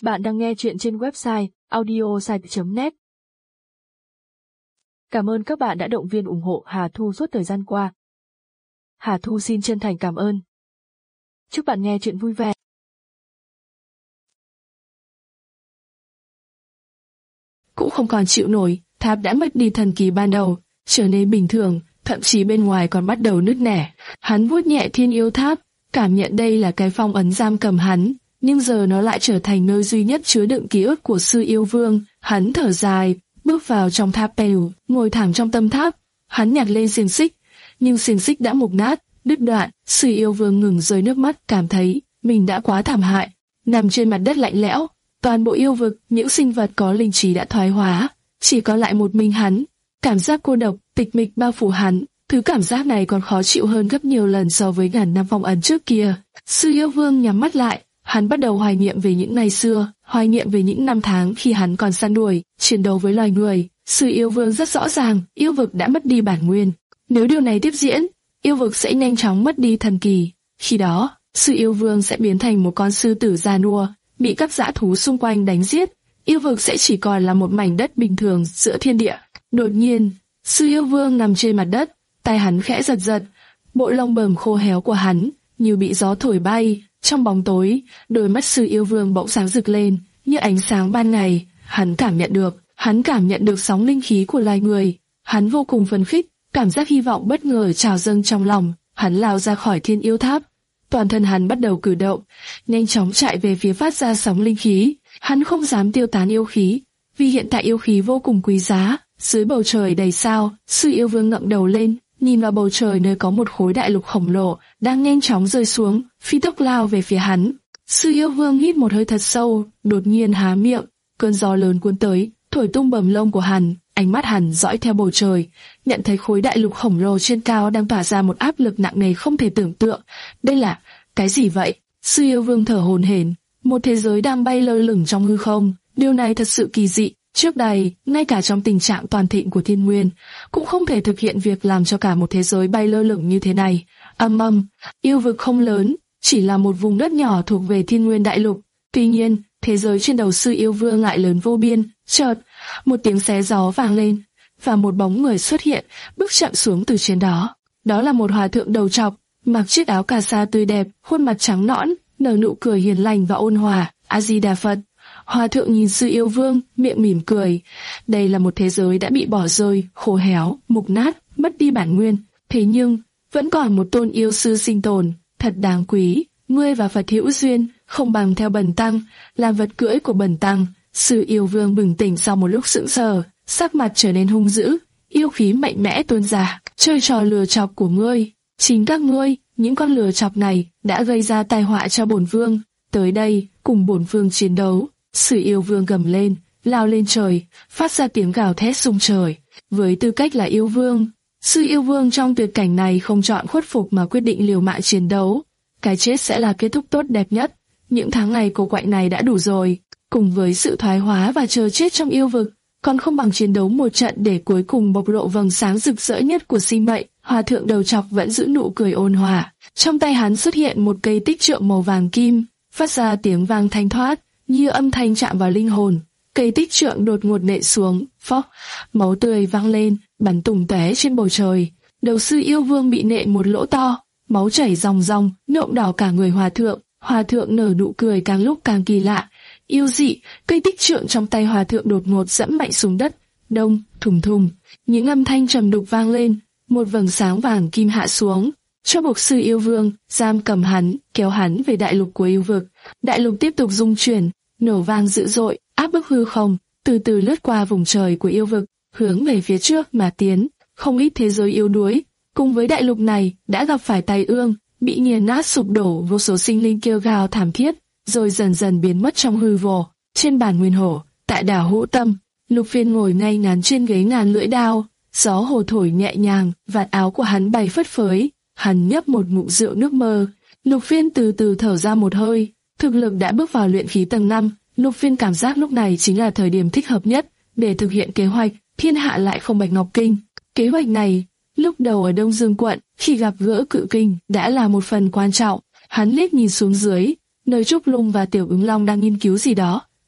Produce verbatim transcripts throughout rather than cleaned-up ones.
Bạn đang nghe chuyện trên website audiosite chấm net. Cảm ơn các bạn đã động viên ủng hộ Hà Thu suốt thời gian qua. Hà Thu xin chân thành cảm ơn. Chúc bạn nghe chuyện vui vẻ. Cũng không còn chịu nổi, tháp đã mất đi thần kỳ ban đầu, trở nên bình thường, thậm chí bên ngoài còn bắt đầu nứt nẻ. Hắn vuốt nhẹ thiên yêu tháp, cảm nhận đây là cái phong ấn giam cầm hắn, nhưng giờ nó lại trở thành nơi duy nhất chứa đựng ký ức của sư yêu vương. Hắn thở dài, bước vào trong tháp Pèo, ngồi thẳng trong tâm tháp. Hắn nhặt lên xiềng xích, nhưng xiềng xích đã mục nát, đứt đoạn. Sư yêu vương ngừng rơi nước mắt, cảm thấy mình đã quá thảm hại. Nằm trên mặt đất lạnh lẽo, toàn bộ yêu vực, những sinh vật có linh trí đã thoái hóa, chỉ còn lại một mình hắn. Cảm giác cô độc, tịch mịch bao phủ hắn. Thứ cảm giác này còn khó chịu hơn gấp nhiều lần so với ngàn năm phong ấn trước kia. Sư yêu vương nhắm mắt lại, hắn bắt đầu hoài niệm về những ngày xưa, hoài niệm về những năm tháng khi hắn còn săn đuổi, chiến đấu với loài người. Sư yêu vương rất rõ ràng, yêu vực đã mất đi bản nguyên. Nếu điều này tiếp diễn, yêu vực sẽ nhanh chóng mất đi thần kỳ. Khi đó, sư yêu vương sẽ biến thành một con sư tử già nua, bị các dã thú xung quanh đánh giết. Yêu vực sẽ chỉ còn là một mảnh đất bình thường giữa thiên địa. Đột nhiên, sư yêu vương nằm trên mặt đất, tay hắn khẽ giật giật, bộ lông bờm khô héo của hắn như bị gió thổi bay. Trong bóng tối, đôi mắt sư yêu vương bỗng sáng rực lên, như ánh sáng ban ngày. Hắn cảm nhận được, hắn cảm nhận được sóng linh khí của loài người. Hắn vô cùng phấn khích, cảm giác hy vọng bất ngờ trào dâng trong lòng. Hắn lao ra khỏi thiên yêu tháp, toàn thân hắn bắt đầu cử động, nhanh chóng chạy về phía phát ra sóng linh khí. Hắn không dám tiêu tán yêu khí, vì hiện tại yêu khí vô cùng quý giá. Dưới bầu trời đầy sao, sư yêu vương ngẩng đầu lên, nhìn vào bầu trời nơi có một khối đại lục khổng lồ đang nhanh chóng rơi xuống, phi tốc lao về phía hắn. Sư yêu vương hít một hơi thật sâu, đột nhiên há miệng, cơn gió lớn cuốn tới, thổi tung bờm lông của hắn. Ánh mắt hắn dõi theo bầu trời, nhận thấy khối đại lục khổng lồ trên cao đang tỏa ra một áp lực nặng nề không thể tưởng tượng. Đây là cái gì vậy? Sư yêu vương thở hổn hển, một thế giới đang bay lơ lửng trong hư không. Điều này thật sự kỳ dị. Trước đây, ngay cả trong tình trạng toàn thịnh của thiên nguyên, cũng không thể thực hiện việc làm cho cả một thế giới bay lơ lửng như thế này. Âm âm, yêu vực không lớn, chỉ là một vùng đất nhỏ thuộc về thiên nguyên đại lục. Tuy nhiên, thế giới trên đầu sư yêu vương lại lớn vô biên. Chợt, một tiếng xé gió vang lên, và một bóng người xuất hiện, bước chậm xuống từ trên đó. Đó là một hòa thượng đầu trọc, mặc chiếc áo cà sa tươi đẹp, khuôn mặt trắng nõn, nở nụ cười hiền lành và ôn hòa. A Di Đà Phật. Hòa thượng nhìn sư yêu vương, miệng mỉm cười. Đây là một thế giới đã bị bỏ rơi, khô héo, mục nát, mất đi bản nguyên. Thế nhưng, vẫn còn một tôn yêu sư sinh tồn, thật đáng quý. Ngươi và Phật hữu duyên, không bằng theo bần tăng, làm vật cưỡi của bần tăng. Sư yêu vương bừng tỉnh sau một lúc sững sờ, sắc mặt trở nên hung dữ, yêu khí mạnh mẽ tuôn ra. Chơi trò lừa chọc của ngươi, chính các ngươi, những con lừa chọc này, đã gây ra tai họa cho bổn vương. Tới đây, cùng bổn vương chiến đấu. Sư yêu vương gầm lên, lao lên trời, phát ra tiếng gào thét rung trời. Với tư cách là yêu vương, sư yêu vương trong tuyệt cảnh này không chọn khuất phục mà quyết định liều mạng chiến đấu. Cái chết sẽ là kết thúc tốt đẹp nhất. Những tháng ngày cô quạnh này đã đủ rồi. Cùng với sự thoái hóa và chờ chết trong yêu vực, còn không bằng chiến đấu một trận để cuối cùng bộc lộ vầng sáng rực rỡ nhất của sinh mệnh. Hòa thượng đầu trọc vẫn giữ nụ cười ôn hòa. Trong tay hắn xuất hiện một cây tích trượng màu vàng kim, phát ra tiếng vang thanh thoát, như âm thanh chạm vào linh hồn. Cây tích trượng đột ngột nện xuống, phốc, máu tươi văng lên, bắn tung tóe trên bầu trời. Đầu sư yêu vương bị nện một lỗ to, máu chảy ròng ròng, nhuộm đỏ cả người hòa thượng. Hòa thượng nở nụ cười càng lúc càng kỳ lạ, yêu dị. Cây tích trượng trong tay hòa thượng đột ngột dẫm mạnh xuống đất, đông, thùng thùng, những âm thanh trầm đục vang lên. Một vầng sáng vàng kim hạ xuống, cho buộc sư yêu vương, giam cầm hắn, kéo hắn về đại lục của yêu vực. Đại lục tiếp tục rung chuyển, nổ vang dữ dội, áp bức hư không, từ từ lướt qua vùng trời của yêu vực, hướng về phía trước mà tiến. Không ít thế giới yếu đuối, cùng với đại lục này, đã gặp phải tai ương, bị nghiền nát sụp đổ. Vô số sinh linh kêu gào thảm thiết, rồi dần dần biến mất trong hư vô. Trên bản nguyên hồ, tại đảo Hữu Tâm, Lục Phiên ngồi ngay ngắn trên ghế ngàn lưỡi đao, gió hồ thổi nhẹ nhàng, vạt áo của hắn bay phất phới. Hắn nhấp một ngụm rượu nước mơ. Lục Phiên từ từ thở ra một hơi. Thực lực đã bước vào luyện khí tầng năm. Lục Phiên cảm giác lúc này chính là thời điểm thích hợp nhất để thực hiện kế hoạch Thiên Hạ Lại Không Bạch Ngọc Kinh. Kế hoạch này, lúc đầu ở Đông Dương quận, khi gặp gỡ Cự Kinh, đã là một phần quan trọng. Hắn liếc nhìn xuống dưới, nơi Trúc Lung và Tiểu Ứng Long đang nghiên cứu gì đó,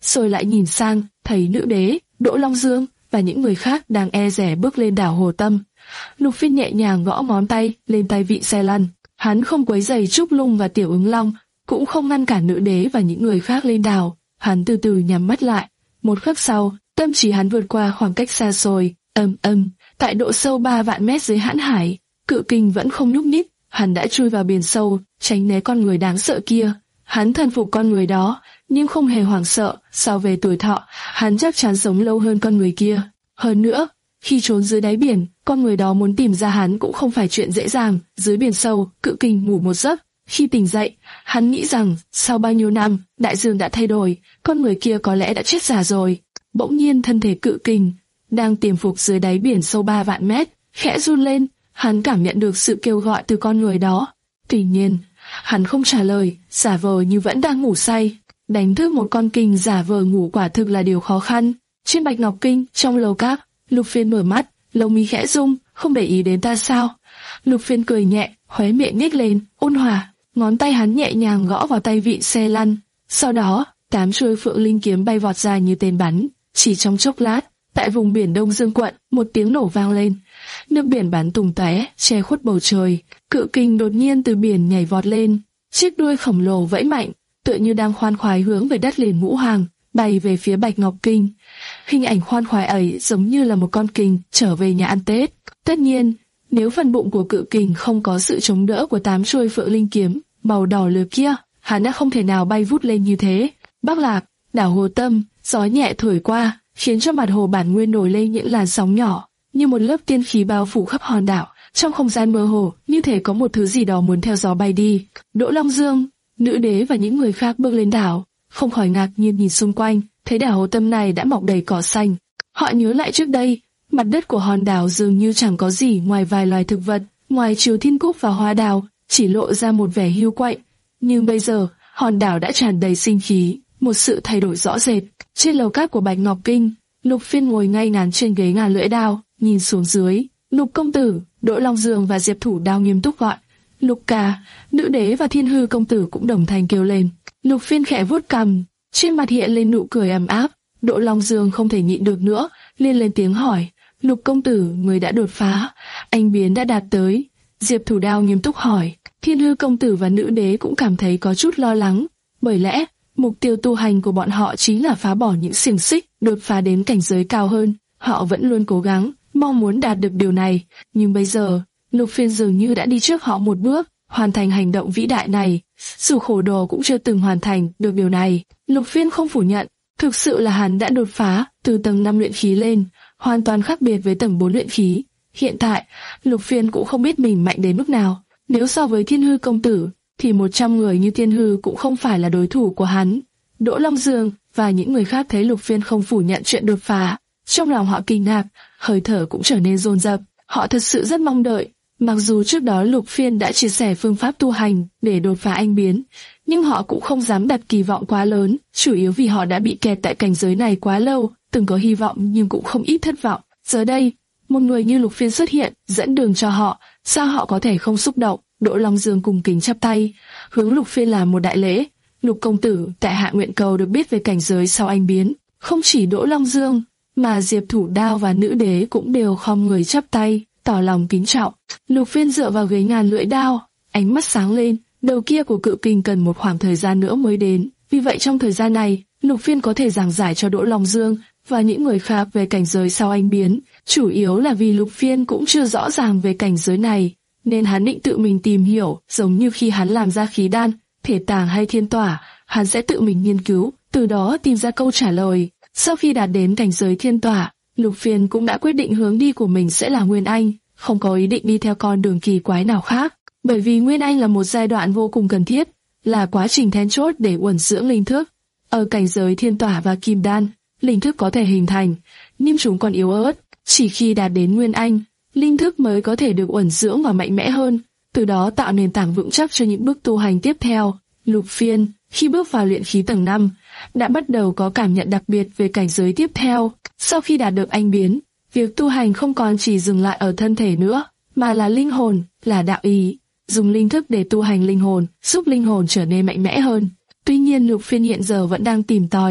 rồi lại nhìn sang, thấy nữ đế, Đỗ Long Dương và những người khác đang e dè bước lên đảo Hồ Tâm. Lục Phiên nhẹ nhàng gõ ngón tay lên tay vị xe lăn. Hắn không quấy rầy Trúc Lung và Tiểu Ứng Long, cũng không ngăn cản nữ đế và những người khác lên đảo. Hắn từ từ nhắm mắt lại. Một khắc sau, tâm trí hắn vượt qua khoảng cách xa xôi. Ầm ầm, tại độ sâu ba vạn mét dưới hãn hải, Cự Kình vẫn không nhúc nhích. Hắn đã chui vào biển sâu, tránh né con người đáng sợ kia. Hắn thần phục con người đó, nhưng không hề hoảng sợ. So về tuổi thọ, hắn chắc chắn sống lâu hơn con người kia. Hơn nữa, khi trốn dưới đáy biển, con người đó muốn tìm ra hắn cũng không phải chuyện dễ dàng. Dưới biển sâu, Cự Kình ngủ một giấc. Khi tỉnh dậy, hắn nghĩ rằng sau bao nhiêu năm, đại dương đã thay đổi, con người kia có lẽ đã chết già rồi. Bỗng nhiên thân thể Cự Kình đang tiềm phục dưới đáy biển sâu ba vạn mét, khẽ run lên. Hắn cảm nhận được sự kêu gọi từ con người đó. Tuy nhiên, hắn không trả lời, giả vờ như vẫn đang ngủ say. Đánh thức một con kình giả vờ ngủ quả thực là điều khó khăn. Trên Bạch Ngọc Kinh, trong lầu cát, Lục Phiên mở mắt, lông mi khẽ rung, không để ý đến ta sao? Lục Phiên cười nhẹ, khóe miệng nhếch lên, ôn hòa, ngón tay hắn nhẹ nhàng gõ vào tay vị xe lăn. Sau đó, tám chuôi phượng linh kiếm bay vọt ra như tên bắn. Chỉ trong chốc lát, tại vùng biển Đông Dương quận, một tiếng nổ vang lên. Nước biển bắn tung tóe, che khuất bầu trời. Cự Kình đột nhiên từ biển nhảy vọt lên, chiếc đuôi khổng lồ vẫy mạnh, tựa như đang khoan khoái hướng về đất liền Ngũ Hoàng, bay về phía Bạch Ngọc Kinh. Hình ảnh khoan khoái ấy giống như là một con kình trở về nhà ăn Tết. Tất nhiên, nếu phần bụng của Cự Kình không có sự chống đỡ của tám chuôi phượng linh kiếm màu đỏ lửa kia, hắn đã không thể nào bay vút lên như thế. Bắc Lạc, đảo Hồ Tâm, gió nhẹ thổi qua, khiến cho mặt hồ bản nguyên nổi lên những làn sóng nhỏ, như một lớp tiên khí bao phủ khắp hòn đảo. Trong không gian mơ hồ, như thể có một thứ gì đó muốn theo gió bay đi. Đỗ Long Dương, nữ đế và những người khác bước lên đảo, không khỏi ngạc nhiên nhìn xung quanh, thấy đảo Hồ Tâm này đã mọc đầy cỏ xanh. Họ nhớ lại trước đây, mặt đất của hòn đảo dường như chẳng có gì ngoài vài loài thực vật, ngoài Triều Thiên Cúc và hoa đào, chỉ lộ ra một vẻ hiu quạnh. Nhưng bây giờ, hòn đảo đã tràn đầy sinh khí, một sự thay đổi rõ rệt. Trên lầu cát của Bạch Ngọc Kinh, Lục Phiên ngồi ngay ngắn trên ghế ngàn lưỡi đao, nhìn xuống dưới. Lục công tử, Đỗ Long Dương và Diệp Thủ Đao nghiêm túc gọi. Lục ca, nữ đế và Thiên Hư công tử cũng đồng thanh kêu lên. Lục Phiên khẽ vuốt cằm, trên mặt hiện lên nụ cười ấm áp. Đỗ Long Dương không thể nhịn được nữa, liền lên tiếng hỏi. Lục công tử, người đã đột phá, anh biến đã đạt tới. Diệp Thủ Đao nghiêm túc hỏi. Thiên Hư công tử và nữ đế cũng cảm thấy có chút lo lắng, bởi lẽ mục tiêu tu hành của bọn họ chính là phá bỏ những xiềng xích, đột phá đến cảnh giới cao hơn. Họ vẫn luôn cố gắng, mong muốn đạt được điều này, nhưng bây giờ, Lục Phiên dường như đã đi trước họ một bước, hoàn thành hành động vĩ đại này. Dù khổ đồ cũng chưa từng hoàn thành được điều này. Lục Phiên không phủ nhận, thực sự là hắn đã đột phá từ tầng năm luyện khí lên, hoàn toàn khác biệt với tầng bốn luyện khí. Hiện tại, Lục Phiên cũng không biết mình mạnh đến mức nào. Nếu so với Thiên Hư công tử, thì một trăm người như Thiên Hư cũng không phải là đối thủ của hắn. Đỗ Long Dương và những người khác thấy Lục Phiên không phủ nhận chuyện đột phá, trong lòng họ kinh ngạc, hơi thở cũng trở nên dồn dập. Họ thật sự rất mong đợi. Mặc dù trước đó Lục Phiên đã chia sẻ phương pháp tu hành để đột phá anh biến, nhưng họ cũng không dám đặt kỳ vọng quá lớn, chủ yếu vì họ đã bị kẹt tại cảnh giới này quá lâu, từng có hy vọng nhưng cũng không ít thất vọng. Giờ đây, một người như Lục Phiên xuất hiện, dẫn đường cho họ, sao họ có thể không xúc động? Đỗ Long Dương cùng kính chắp tay, hướng Lục Phiên làm một đại lễ. Lục công tử, tại hạ nguyện cầu được biết về cảnh giới sau anh biến. Không chỉ Đỗ Long Dương, mà Diệp Thủ Đao và nữ đế cũng đều khom người chắp tay, tỏ lòng kính trọng. Lục Phiên dựa vào ghế ngàn lưỡi đao, ánh mắt sáng lên. Đầu kia của Cự Kình cần một khoảng thời gian nữa mới đến, vì vậy trong thời gian này, Lục Phiên có thể giảng giải cho Đỗ Long Dương và những người khác về cảnh giới sau anh biến. Chủ yếu là vì Lục Phiên cũng chưa rõ ràng về cảnh giới này, nên hắn định tự mình tìm hiểu, giống như khi hắn làm ra khí đan, thể tàng hay thiên tỏa, hắn sẽ tự mình nghiên cứu, từ đó tìm ra câu trả lời. Sau khi đạt đến cảnh giới thiên tỏa, Lục Phiên cũng đã quyết định hướng đi của mình sẽ là Nguyên Anh, không có ý định đi theo con đường kỳ quái nào khác, bởi vì Nguyên Anh là một giai đoạn vô cùng cần thiết, là quá trình then chốt để uẩn dưỡng linh thức. Ở cảnh giới thiên tỏa và kim đan, linh thức có thể hình thành, nhưng chúng còn yếu ớt, chỉ khi đạt đến Nguyên Anh, linh thức mới có thể được uẩn dưỡng và mạnh mẽ hơn, từ đó tạo nền tảng vững chắc cho những bước tu hành tiếp theo. Lục Phiên, khi bước vào luyện khí tầng năm, đã bắt đầu có cảm nhận đặc biệt về cảnh giới tiếp theo. Sau khi đạt được anh biến, việc tu hành không còn chỉ dừng lại ở thân thể nữa, mà là linh hồn, là đạo ý. Dùng linh thức để tu hành linh hồn, giúp linh hồn trở nên mạnh mẽ hơn. Tuy nhiên Lục Phiên hiện giờ vẫn đang tìm tòi,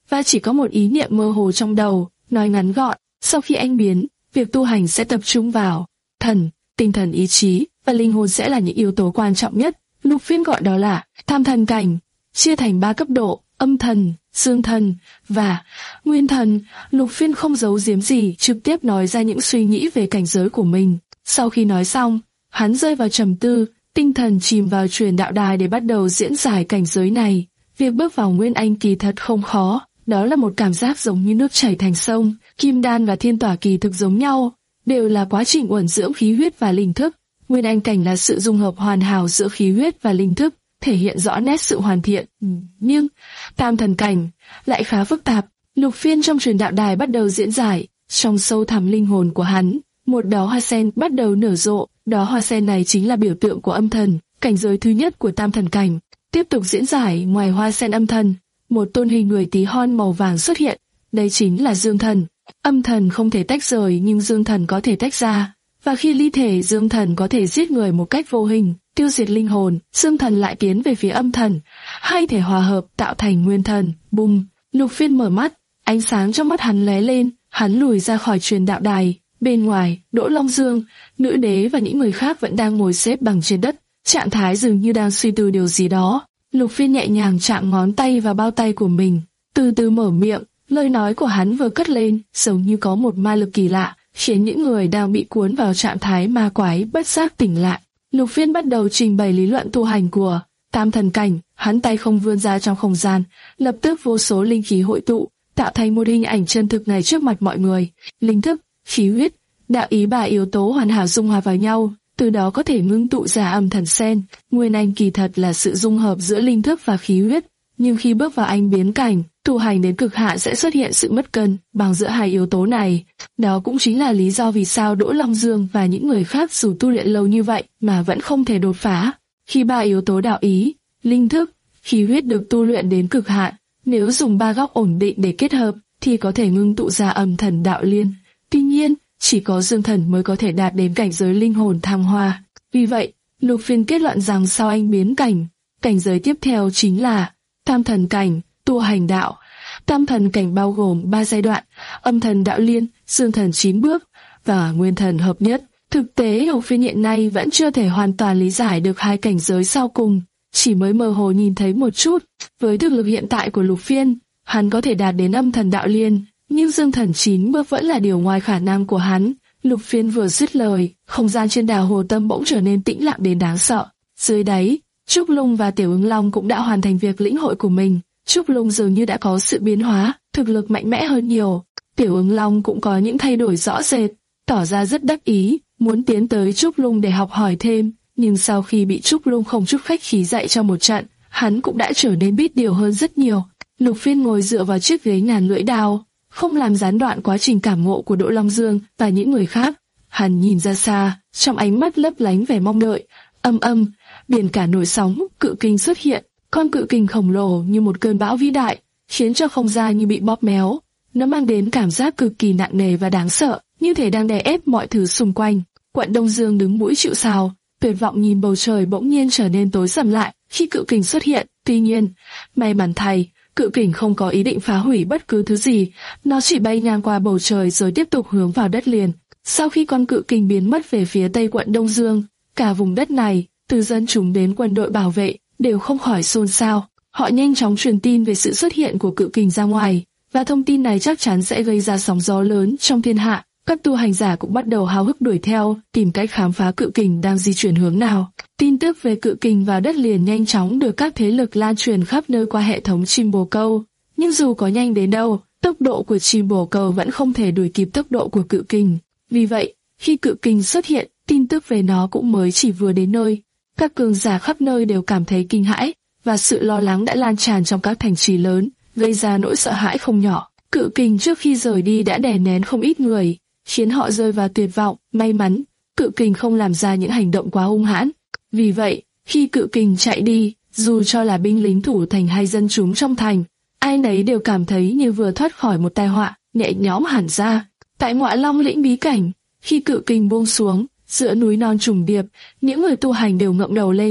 và chỉ có một ý niệm mơ hồ trong đầu. Nói ngắn gọn, sau khi anh biến, việc tu hành sẽ tập trung vào thần, tinh thần, ý chí và linh hồn sẽ là những yếu tố quan trọng nhất. Lục Phiên gọi đó là tham thần cảnh, chia thành ba cấp độ: âm thần, dương thần và nguyên thần. Lục Phiên không giấu giếm gì, trực tiếp nói ra những suy nghĩ về cảnh giới của mình. Sau khi nói xong, hắn rơi vào trầm tư, tinh thần chìm vào truyền đạo đài để bắt đầu diễn giải cảnh giới này. Việc bước vào Nguyên Anh kỳ thật không khó, đó là một cảm giác giống như nước chảy thành sông. Kim đan và thiên tỏa kỳ thực giống nhau, đều là quá trình uẩn dưỡng khí huyết và linh thức. Nguyên Anh cảnh là sự dung hợp hoàn hảo giữa khí huyết và linh thức, thể hiện rõ nét sự hoàn thiện. Nhưng tam thần cảnh lại khá phức tạp. Lục Phiên trong truyền đạo đài bắt đầu diễn giải. Trong sâu thẳm linh hồn của hắn, một đóa hoa sen bắt đầu nở rộ. Đóa hoa sen này chính là biểu tượng của âm thần, cảnh giới thứ nhất của tam thần cảnh. Tiếp tục diễn giải, ngoài hoa sen âm thần, một tôn hình người tí hon màu vàng xuất hiện. Đây chính là dương thần. Âm thần không thể tách rời nhưng dương thần có thể tách ra. Và khi ly thể, dương thần có thể giết người một cách vô hình, tiêu diệt linh hồn. Dương thần lại tiến về phía âm thần, hai thể hòa hợp tạo thành nguyên thần. Bùng! Lục Phiên mở mắt, ánh sáng trong mắt hắn lóe lên, hắn lùi ra khỏi truyền đạo đài. Bên ngoài, Đỗ Long Dương, nữ đế và những người khác vẫn đang ngồi xếp bằng trên đất, trạng thái dường như đang suy tư điều gì đó. Lục Phiên nhẹ nhàng chạm ngón tay vào bao tay của mình, từ từ mở miệng. Lời nói của hắn vừa cất lên, giống như có một ma lực kỳ lạ, khiến những người đang bị cuốn vào trạng thái ma quái bất giác tỉnh lại. Lục Phiên bắt đầu trình bày lý luận tu hành của tam thần cảnh. Hắn tay không vươn ra trong không gian, lập tức vô số linh khí hội tụ, tạo thành một hình ảnh chân thực này trước mặt mọi người. Linh thức, khí huyết, đạo ý ba yếu tố hoàn hảo dung hòa vào nhau, từ đó có thể ngưng tụ ra âm thần sen. Nguyên Anh kỳ thật là sự dung hợp giữa linh thức và khí huyết, nhưng khi bước vào anh biến cảnh, tu hành đến cực hạn sẽ xuất hiện sự mất cân bằng giữa hai yếu tố này. Đó cũng chính là lý do vì sao Đỗ Long Dương và những người khác dù tu luyện lâu như vậy mà vẫn không thể đột phá. Khi ba yếu tố đạo ý, linh thức, khí huyết được tu luyện đến cực hạn, nếu dùng ba góc ổn định để kết hợp thì có thể ngưng tụ ra âm thần đạo liên. Tuy nhiên, chỉ có dương thần mới có thể đạt đến cảnh giới linh hồn thăng hoa. Vì vậy, Lục Phiên kết luận rằng sau anh biến cảnh, cảnh giới tiếp theo chính là tam thần cảnh, tu hành đạo. Tam thần cảnh bao gồm ba giai đoạn: âm thần đạo liên, dương thần chín bước và nguyên thần hợp nhất. Thực tế, Lục Phiên hiện nay vẫn chưa thể hoàn toàn lý giải được hai cảnh giới sau cùng, chỉ mới mơ hồ nhìn thấy một chút. Với thực lực hiện tại của Lục Phiên, hắn có thể đạt đến âm thần đạo liên, nhưng dương thần chín bước vẫn là điều ngoài khả năng của hắn. Lục Phiên vừa dứt lời, không gian trên đảo Hồ Tâm bỗng trở nên tĩnh lặng đến đáng sợ. Dưới đáy, Trúc Lung và Tiểu Ứng Long cũng đã hoàn thành việc lĩnh hội của mình. Trúc Lung dường như đã có sự biến hóa, thực lực mạnh mẽ hơn nhiều. Tiểu Ứng Long cũng có những thay đổi rõ rệt, tỏ ra rất đắc ý, muốn tiến tới Trúc Lung để học hỏi thêm. Nhưng sau khi bị Trúc Lung không chút khách khí dạy cho một trận, hắn cũng đã trở nên biết điều hơn rất nhiều. Lục Phiên ngồi dựa vào chiếc ghế ngàn lưỡi đao, không làm gián đoạn quá trình cảm ngộ của Đỗ Long Dương và những người khác. Hắn nhìn ra xa, trong ánh mắt lấp lánh vẻ mong đợi. Âm âm, biển cả nổi sóng, cự kình xuất hiện. Con cự kình khổng lồ như một cơn bão vĩ đại, khiến cho không gian như bị bóp méo. Nó mang đến cảm giác cực kỳ nặng nề và đáng sợ, như thể đang đè ép mọi thứ xung quanh. Quận Đông Dương đứng mũi chịu sào, tuyệt vọng nhìn bầu trời bỗng nhiên trở nên tối sầm lại khi cự kình xuất hiện. Tuy nhiên, may mắn thay, cự kình không có ý định phá hủy bất cứ thứ gì, nó chỉ bay ngang qua bầu trời rồi tiếp tục hướng vào đất liền. Sau khi con cự kình biến mất về phía tây quận Đông Dương, cả vùng đất này, từ dân chúng đến quân đội bảo vệ, đều không khỏi xôn xao. Họ nhanh chóng truyền tin về sự xuất hiện của cự kình ra ngoài, và thông tin này chắc chắn sẽ gây ra sóng gió lớn trong thiên hạ. Các tu hành giả cũng bắt đầu háo hức đuổi theo, tìm cách khám phá cự kình đang di chuyển hướng nào. Tin tức về cự kình vào đất liền nhanh chóng được các thế lực lan truyền khắp nơi qua hệ thống chim bồ câu. Nhưng dù có nhanh đến đâu, tốc độ của chim bồ câu vẫn không thể đuổi kịp tốc độ của cự kình. Vì vậy, khi cự kình xuất hiện, tin tức về nó cũng mới chỉ vừa đến nơi. Các cường giả khắp nơi đều cảm thấy kinh hãi, và sự lo lắng đã lan tràn trong các thành trì lớn, gây ra nỗi sợ hãi không nhỏ. Cự kình trước khi rời đi đã đè nén không ít người, khiến họ rơi vào tuyệt vọng. May mắn, cự kình không làm ra những hành động quá hung hãn. Vì vậy, khi cự kình chạy đi, dù cho là binh lính thủ thành hay dân chúng trong thành, ai nấy đều cảm thấy như vừa thoát khỏi một tai họa, nhẹ nhõm hẳn ra. Tại Ngoại Long lĩnh bí cảnh, khi cự kình buông xuống, giữa núi non trùng điệp, những người tu hành đều ngẩng đầu lên,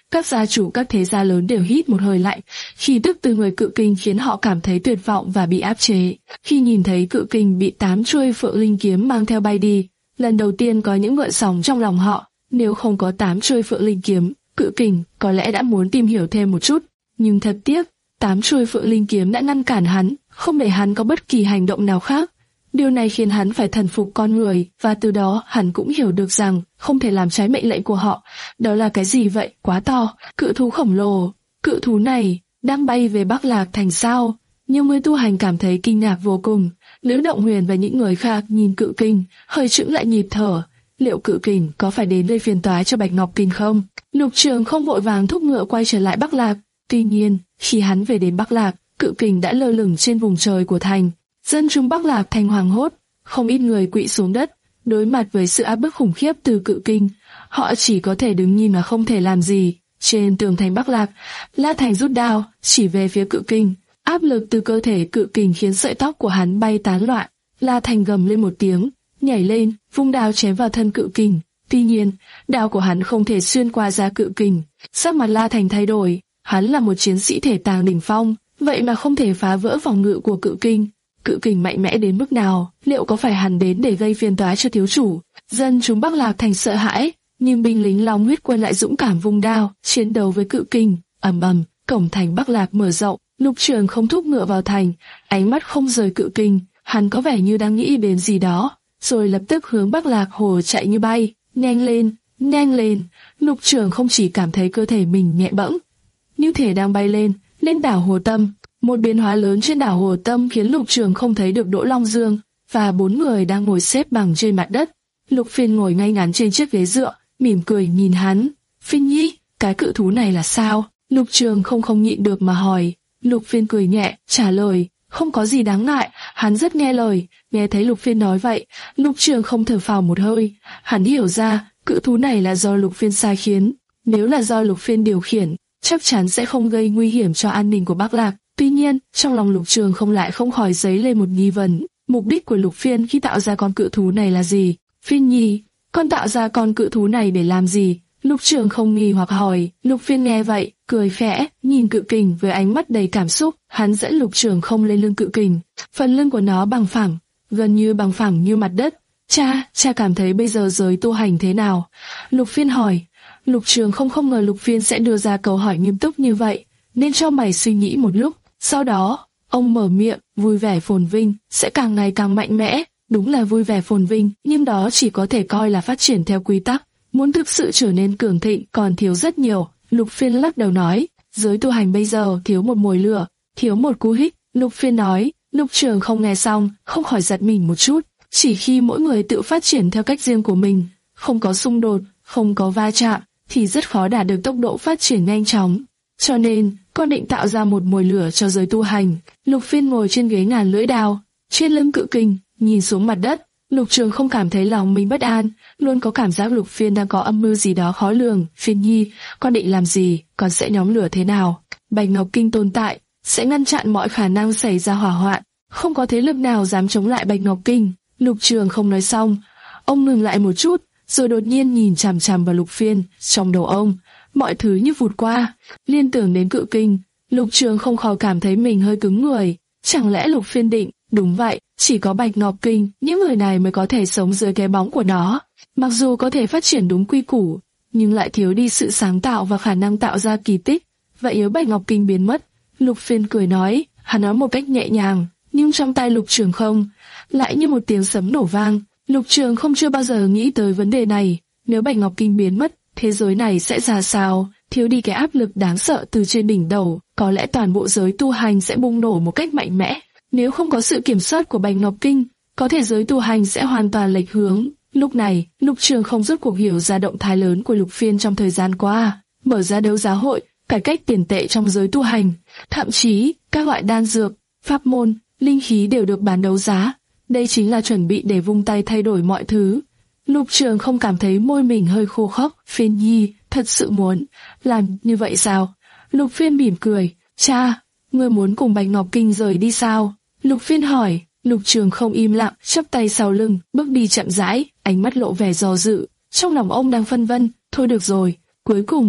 Các gia chủ các thế gia lớn đều hít một hơi lạnh, khí tức từ người cự kình khiến họ cảm thấy tuyệt vọng và bị áp chế. Khi nhìn thấy cự kình bị tám chuôi phượng linh kiếm mang theo bay đi, lần đầu tiên có những gợn sóng trong lòng họ. Nếu không có tám chuôi phượng linh kiếm, cự kình có lẽ đã muốn tìm hiểu thêm một chút. Nhưng thật tiếc, tám chuôi phượng linh kiếm đã ngăn cản hắn, không để hắn có bất kỳ hành động nào khác. Điều này khiến hắn phải thần phục con người, và từ đó hắn cũng hiểu được rằng không thể làm trái mệnh lệnh của họ. Đó là cái gì vậy? Quá to, cự thú khổng lồ. Cự thú này đang bay về Bắc Lạc Thành sao? Nhiều người tu hành cảm thấy kinh ngạc vô cùng. Lữ Động Huyền và những người khác nhìn cự kình, hơi chững lại nhịp thở. Liệu cự kình có phải đến gây phiền toái cho Bạch Ngọc Kinh không? Lục Trường không vội vàng thúc ngựa quay trở lại Bắc Lạc. Tuy nhiên, khi hắn về đến Bắc Lạc, cự kình đã lơ lửng trên vùng trời của thành. Dân chúng Bắc Lạc Thành hoảng hốt, không ít người quỵ xuống đất, đối mặt với sự áp bức khủng khiếp từ cự kình. Họ chỉ có thể đứng nhìn mà không thể làm gì. Trên tường thành Bắc Lạc, La Thành rút đao, chỉ về phía cự kình. Áp lực từ cơ thể cự kình khiến sợi tóc của hắn bay tán loạn. La Thành gầm lên một tiếng, nhảy lên, vung đao chém vào thân cự kình. Tuy nhiên, đao của hắn không thể xuyên qua da cự kình. Sắc mặt La Thành thay đổi, hắn là một chiến sĩ thể tàng đỉnh phong, vậy mà không thể phá vỡ phòng ngự của cự kình. Cự kình mạnh mẽ đến mức nào, liệu có phải hắn đến để gây phiền toái cho thiếu chủ? Dân chúng Bắc Lạc Thành sợ hãi, nhưng binh lính Long Huyết Quân lại dũng cảm vung đao, chiến đấu với cự kình. Ầm ầm, cổng thành Bắc Lạc mở rộng, Lục Trường không thúc ngựa vào thành, ánh mắt không rời cự kình, hắn có vẻ như đang nghĩ đến gì đó, rồi lập tức hướng Bắc Lạc Hồ chạy như bay. Nhanh lên, nhanh lên! Lục Trường không chỉ cảm thấy cơ thể mình nhẹ bẫng, như thể đang bay lên, lên đảo Hồ Tâm. Một biến hóa lớn trên đảo Hồ Tâm khiến Lục Trường không thấy được Đỗ Long Dương và bốn người đang ngồi xếp bằng trên mặt đất. Lục Phiên ngồi ngay ngắn trên chiếc ghế dựa, mỉm cười nhìn hắn. Phiên Nhi, cái cự thú này là sao? Lục Trường không không nhịn được mà hỏi. Lục Phiên cười nhẹ, trả lời, không có gì đáng ngại, hắn rất nghe lời. Nghe thấy Lục Phiên nói vậy, Lục Trường không thở phào một hơi. Hắn hiểu ra, cự thú này là do Lục Phiên sai khiến. Nếu là do Lục Phiên điều khiển, chắc chắn sẽ không gây nguy hiểm cho an ninh của Bắc Lạc. Tuy nhiên, trong lòng Lục Trường không lại không khỏi dấy lên một nghi vấn. Mục đích của Lục Phiên khi tạo ra con cự thú này là gì? Phiên Nhi, con tạo ra con cự thú này để làm gì? Lục Trường không nghi hoặc hỏi. Lục Phiên nghe vậy, cười khẽ, nhìn cự kình với ánh mắt đầy cảm xúc. Hắn dẫn Lục Trường không lên lưng cự kình. Phần lưng của nó bằng phẳng, gần như bằng phẳng như mặt đất. Cha, cha cảm thấy bây giờ giới tu hành thế nào? Lục Phiên hỏi. Lục Trường không không ngờ Lục Phiên sẽ đưa ra câu hỏi nghiêm túc như vậy, nên cho mày suy nghĩ một lúc. Sau đó, ông mở miệng, vui vẻ phồn vinh, sẽ càng ngày càng mạnh mẽ. Đúng là vui vẻ phồn vinh, nhưng đó chỉ có thể coi là phát triển theo quy tắc. Muốn thực sự trở nên cường thịnh còn thiếu rất nhiều. Lục Phiên lắc đầu nói, giới tu hành bây giờ thiếu một mồi lửa, thiếu một cú hích. Lục Phiên nói. Lục Trường không nghe xong, không khỏi giật mình một chút. Chỉ khi mỗi người tự phát triển theo cách riêng của mình, không có xung đột, không có va chạm, thì rất khó đạt được tốc độ phát triển nhanh chóng. Cho nên, con định tạo ra một mồi lửa cho giới tu hành. Lục Phiên ngồi trên ghế ngàn lưỡi đao, trên lưng cự kình, nhìn xuống mặt đất. Lục Trường không cảm thấy lòng mình bất an, luôn có cảm giác Lục Phiên đang có âm mưu gì đó khó lường. Phiên Nhi, con định làm gì? Con sẽ nhóm lửa thế nào? Bạch Ngọc Kinh tồn tại, sẽ ngăn chặn mọi khả năng xảy ra hỏa hoạn. Không có thế lực nào dám chống lại Bạch Ngọc Kinh. Lục Trường không nói xong, ông ngừng lại một chút, rồi đột nhiên nhìn chằm chằm vào Lục Phiên. Trong đầu ông, mọi thứ như vụt qua, liên tưởng đến cự kình. Lục Trường không khỏi cảm thấy mình hơi cứng người. Chẳng lẽ Lục Phiên định? Đúng vậy, chỉ có Bạch Ngọc Kinh, những người này mới có thể sống dưới cái bóng của nó. Mặc dù có thể phát triển đúng quy củ, nhưng lại thiếu đi sự sáng tạo và khả năng tạo ra kỳ tích. Vậy nếu Bạch Ngọc Kinh biến mất? Lục Phiên cười nói, hắn nói một cách nhẹ nhàng, nhưng trong tai Lục Trường không lại như một tiếng sấm nổ vang. Lục Trường không chưa bao giờ nghĩ tới vấn đề này. Nếu Bạch Ngọc Kinh biến mất, thế giới này sẽ ra sao? Thiếu đi cái áp lực đáng sợ từ trên đỉnh đầu, có lẽ toàn bộ giới tu hành sẽ bùng nổ một cách mạnh mẽ. Nếu không có sự kiểm soát của Bạch Ngọc Kinh, có thể giới tu hành sẽ hoàn toàn lệch hướng. Lúc này, Lục Trường không rốt cuộc hiểu ra động thái lớn của Lục Phiên trong thời gian qua, mở ra đấu giá hội, cải cách tiền tệ trong giới tu hành, thậm chí các loại đan dược, pháp môn, linh khí đều được bán đấu giá. Đây chính là chuẩn bị để vung tay thay đổi mọi thứ. Lục Trường không cảm thấy môi mình hơi khô khốc. Phiên Nhi, thật sự muốn làm như vậy sao? Lục Phiên mỉm cười. Cha, ngươi muốn cùng Bạch Ngọc Kinh rời đi sao? Lục Phiên hỏi. Lục Trường không im lặng, chắp tay sau lưng, bước đi chậm rãi, ánh mắt lộ vẻ do dự. Trong lòng ông đang phân vân. Thôi được rồi. Cuối cùng,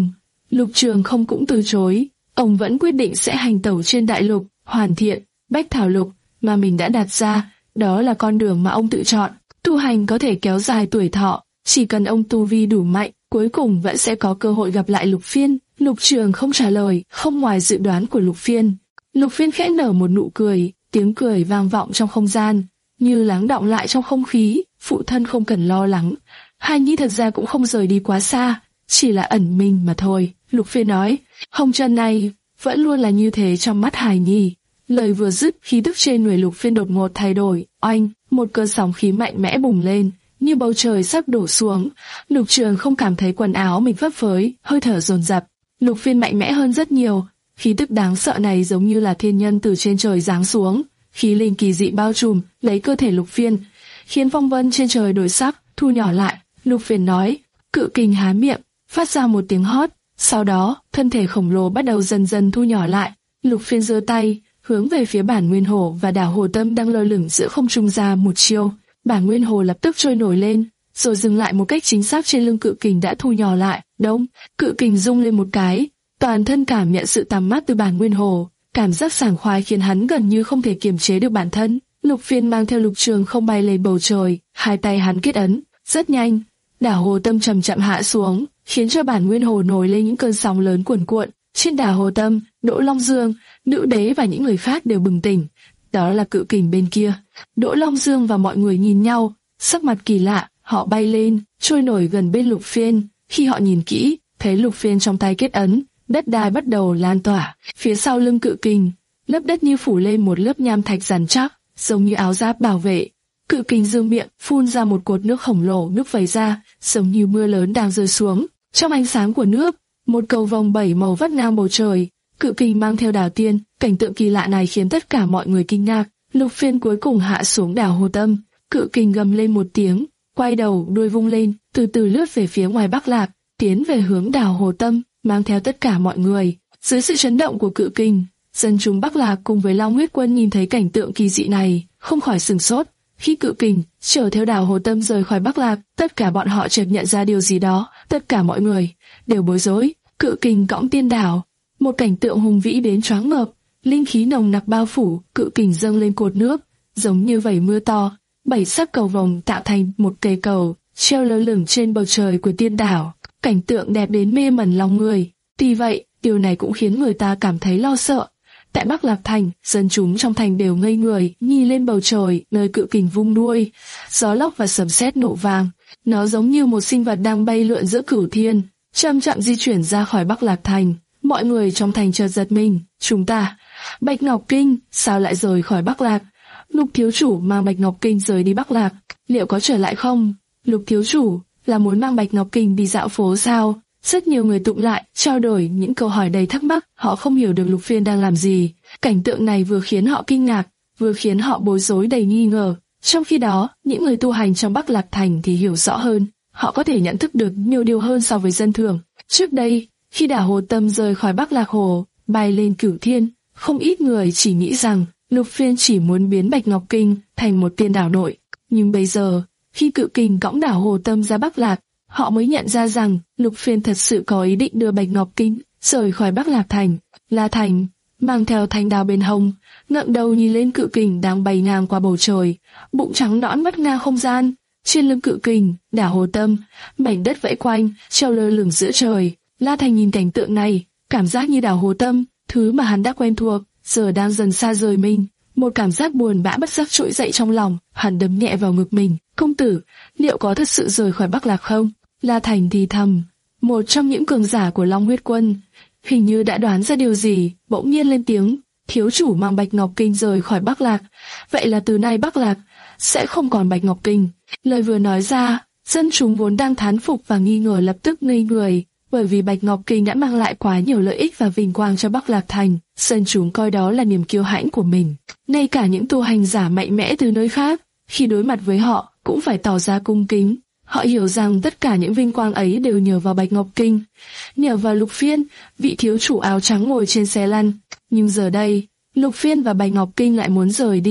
Lục Trường không cũng từ chối, ông vẫn quyết định sẽ hành tẩu trên đại lục, hoàn thiện Bách Thảo Lục mà mình đã đặt ra, đó là con đường mà ông tự chọn. Tu hành có thể kéo dài tuổi thọ, chỉ cần ông tu vi đủ mạnh, cuối cùng vẫn sẽ có cơ hội gặp lại Lục Phiên. Lục Trường không trả lời, không ngoài dự đoán của Lục Phiên. Lục Phiên khẽ nở một nụ cười, tiếng cười vang vọng trong không gian, như lắng đọng lại trong không khí. Phụ thân không cần lo lắng, Hài Nhi thật ra cũng không rời đi quá xa, chỉ là ẩn mình mà thôi. Lục Phiên nói, hồng trần này vẫn luôn là như thế trong mắt Hài Nhi. Lời vừa dứt, khí tức trên người Lục Phiên đột ngột thay đổi, oanh, một cơn sóng khí mạnh mẽ bùng lên, như bầu trời sắp đổ xuống. Lục Trường không cảm thấy quần áo mình phấp phới, hơi thở dồn dập. Lục Phiên mạnh mẽ hơn rất nhiều, khí tức đáng sợ này giống như là thiên nhân từ trên trời giáng xuống, khí linh kỳ dị bao trùm lấy cơ thể Lục Phiên, khiến phong vân trên trời đổi sắc, thu nhỏ lại. Lục Phiên nói, cự kình há miệng, phát ra một tiếng hót, sau đó thân thể khổng lồ bắt đầu dần dần thu nhỏ lại. Lục Phiên giơ tay hướng về phía Bản Nguyên Hồ và đảo Hồ Tâm đang lơ lửng giữa không trung ra một chiêu. Bản Nguyên Hồ lập tức trôi nổi lên, rồi dừng lại một cách chính xác trên lưng cự kình đã thu nhỏ lại. Đông, cự kình rung lên một cái, toàn thân cảm nhận sự tắm mát từ Bản Nguyên Hồ, cảm giác sảng khoái khiến hắn gần như không thể kiềm chế được bản thân. Lục Phiên mang theo Lục Trường không bay lên bầu trời, hai tay hắn kết ấn, rất nhanh, đảo Hồ Tâm chậm chậm hạ xuống, khiến cho Bản Nguyên Hồ nổi lên những cơn sóng lớn cuồn cuộn. Trên đảo Hồ Tâm, Đỗ Long Dương, Nữ Đế và những người khác đều bừng tỉnh. Đó là cự kình bên kia. Đỗ Long Dương và mọi người nhìn nhau, sắc mặt kỳ lạ, họ bay lên, trôi nổi gần bên Lục Phiên. Khi họ nhìn kỹ, thấy Lục Phiên trong tay kết ấn, đất đai bắt đầu lan tỏa. Phía sau lưng cự kình, lớp đất như phủ lên một lớp nham thạch rắn chắc, giống như áo giáp bảo vệ. Cự kình dương miệng, phun ra một cột nước khổng lồ, nước vẩy ra, giống như mưa lớn đang rơi xuống. Trong ánh sáng của nước, một cầu vồng bảy màu vắt ngang bầu trời. Cự kình mang theo đảo tiên, cảnh tượng kỳ lạ này khiến tất cả mọi người kinh ngạc. Lục Phiên cuối cùng hạ xuống đảo Hồ Tâm, cự kình gầm lên một tiếng, quay đầu, đuôi vung lên, từ từ lướt về phía ngoài Bắc Lạc, tiến về hướng đảo Hồ Tâm, mang theo tất cả mọi người. Dưới sự chấn động của cự kình, dân chúng Bắc Lạc cùng với Long Huyết Quân nhìn thấy cảnh tượng kỳ dị này, không khỏi sửng sốt. Khi cự kình chở theo đảo Hồ Tâm rời khỏi Bắc Lạc, tất cả bọn họ chợt nhận ra điều gì đó, tất cả mọi người đều bối rối. Cự kình cõng tiên đảo, một cảnh tượng hùng vĩ đến choáng ngợp, linh khí nồng nặc bao phủ, cự kình dâng lên cột nước, giống như vẩy mưa to. Bảy sắc cầu vồng tạo thành một cây cầu, treo lơ lửng trên bầu trời của tiên đảo, cảnh tượng đẹp đến mê mẩn lòng người. Tuy vậy, điều này cũng khiến người ta cảm thấy lo sợ. Tại Bắc Lạc Thành, dân chúng trong thành đều ngây người, nhìn lên bầu trời, nơi cự kình vung đuôi, gió lốc và sấm sét nổ vang. Nó giống như một sinh vật đang bay lượn giữa cửu thiên, chậm chậm di chuyển ra khỏi Bắc Lạc Thành. Mọi người trong thành chợt giật mình. Chúng ta, Bạch Ngọc Kinh, sao lại rời khỏi Bắc Lạc? Lục thiếu chủ mang Bạch Ngọc Kinh rời đi Bắc Lạc, liệu có trở lại không? Lục thiếu chủ là muốn mang Bạch Ngọc Kinh đi dạo phố sao? Rất nhiều người tụng lại, trao đổi những câu hỏi đầy thắc mắc. Họ không hiểu được Lục Phiên đang làm gì. Cảnh tượng này vừa khiến họ kinh ngạc, vừa khiến họ bối rối đầy nghi ngờ. Trong khi đó, những người tu hành trong Bắc Lạc Thành thì hiểu rõ hơn. Họ có thể nhận thức được nhiều điều hơn so với dân thường. Trước đây, khi đảo Hồ Tâm rời khỏi Bắc Lạc Hồ, bay lên cửu thiên, không ít người chỉ nghĩ rằng Lục Phiên chỉ muốn biến Bạch Ngọc Kinh thành một tiên đảo nội. Nhưng bây giờ, khi cự kình cõng đảo Hồ Tâm ra Bắc Lạc, họ mới nhận ra rằng Lục Phiên thật sự có ý định đưa Bạch Ngọc Kinh rời khỏi Bắc Lạc Thành. La Thành mang theo thanh đao bên hông, ngẩng đầu nhìn lên cự kình đang bay ngang qua bầu trời, bụng trắng nõn vắt ngang không gian. Trên lưng cự kình, đảo Hồ Tâm, mảnh đất vẫy quanh, treo lơ lửng giữa trời. La Thành nhìn cảnh tượng này, cảm giác như đảo Hồ Tâm, thứ mà hắn đã quen thuộc, giờ đang dần xa rời mình. Một cảm giác buồn bã bất giác trỗi dậy trong lòng, hắn đấm nhẹ vào ngực mình. Công tử, liệu có thật sự rời khỏi Bắc Lạc không? La Thành thì thầm. Một trong những cường giả của Long Huyết Quân, hình như đã đoán ra điều gì, bỗng nhiên lên tiếng. Thiếu chủ mang Bạch Ngọc Kinh rời khỏi Bắc Lạc, vậy là từ nay Bắc Lạc sẽ không còn Bạch Ngọc Kinh. Lời vừa nói ra, dân chúng vốn đang thán phục và nghi ngờ lập tức ngây người, bởi vì Bạch Ngọc Kinh đã mang lại quá nhiều lợi ích và vinh quang cho Bắc Lạc Thành. Dân chúng coi đó là niềm kiêu hãnh của mình. Ngay cả những tu hành giả mạnh mẽ từ nơi khác, khi đối mặt với họ cũng phải tỏ ra cung kính. Họ hiểu rằng tất cả những vinh quang ấy đều nhờ vào Bạch Ngọc Kinh, nhờ vào Lục Phiên, vị thiếu chủ áo trắng ngồi trên xe lăn. Nhưng giờ đây, Lục Phiên và Bạch Ngọc Kinh lại muốn rời đi.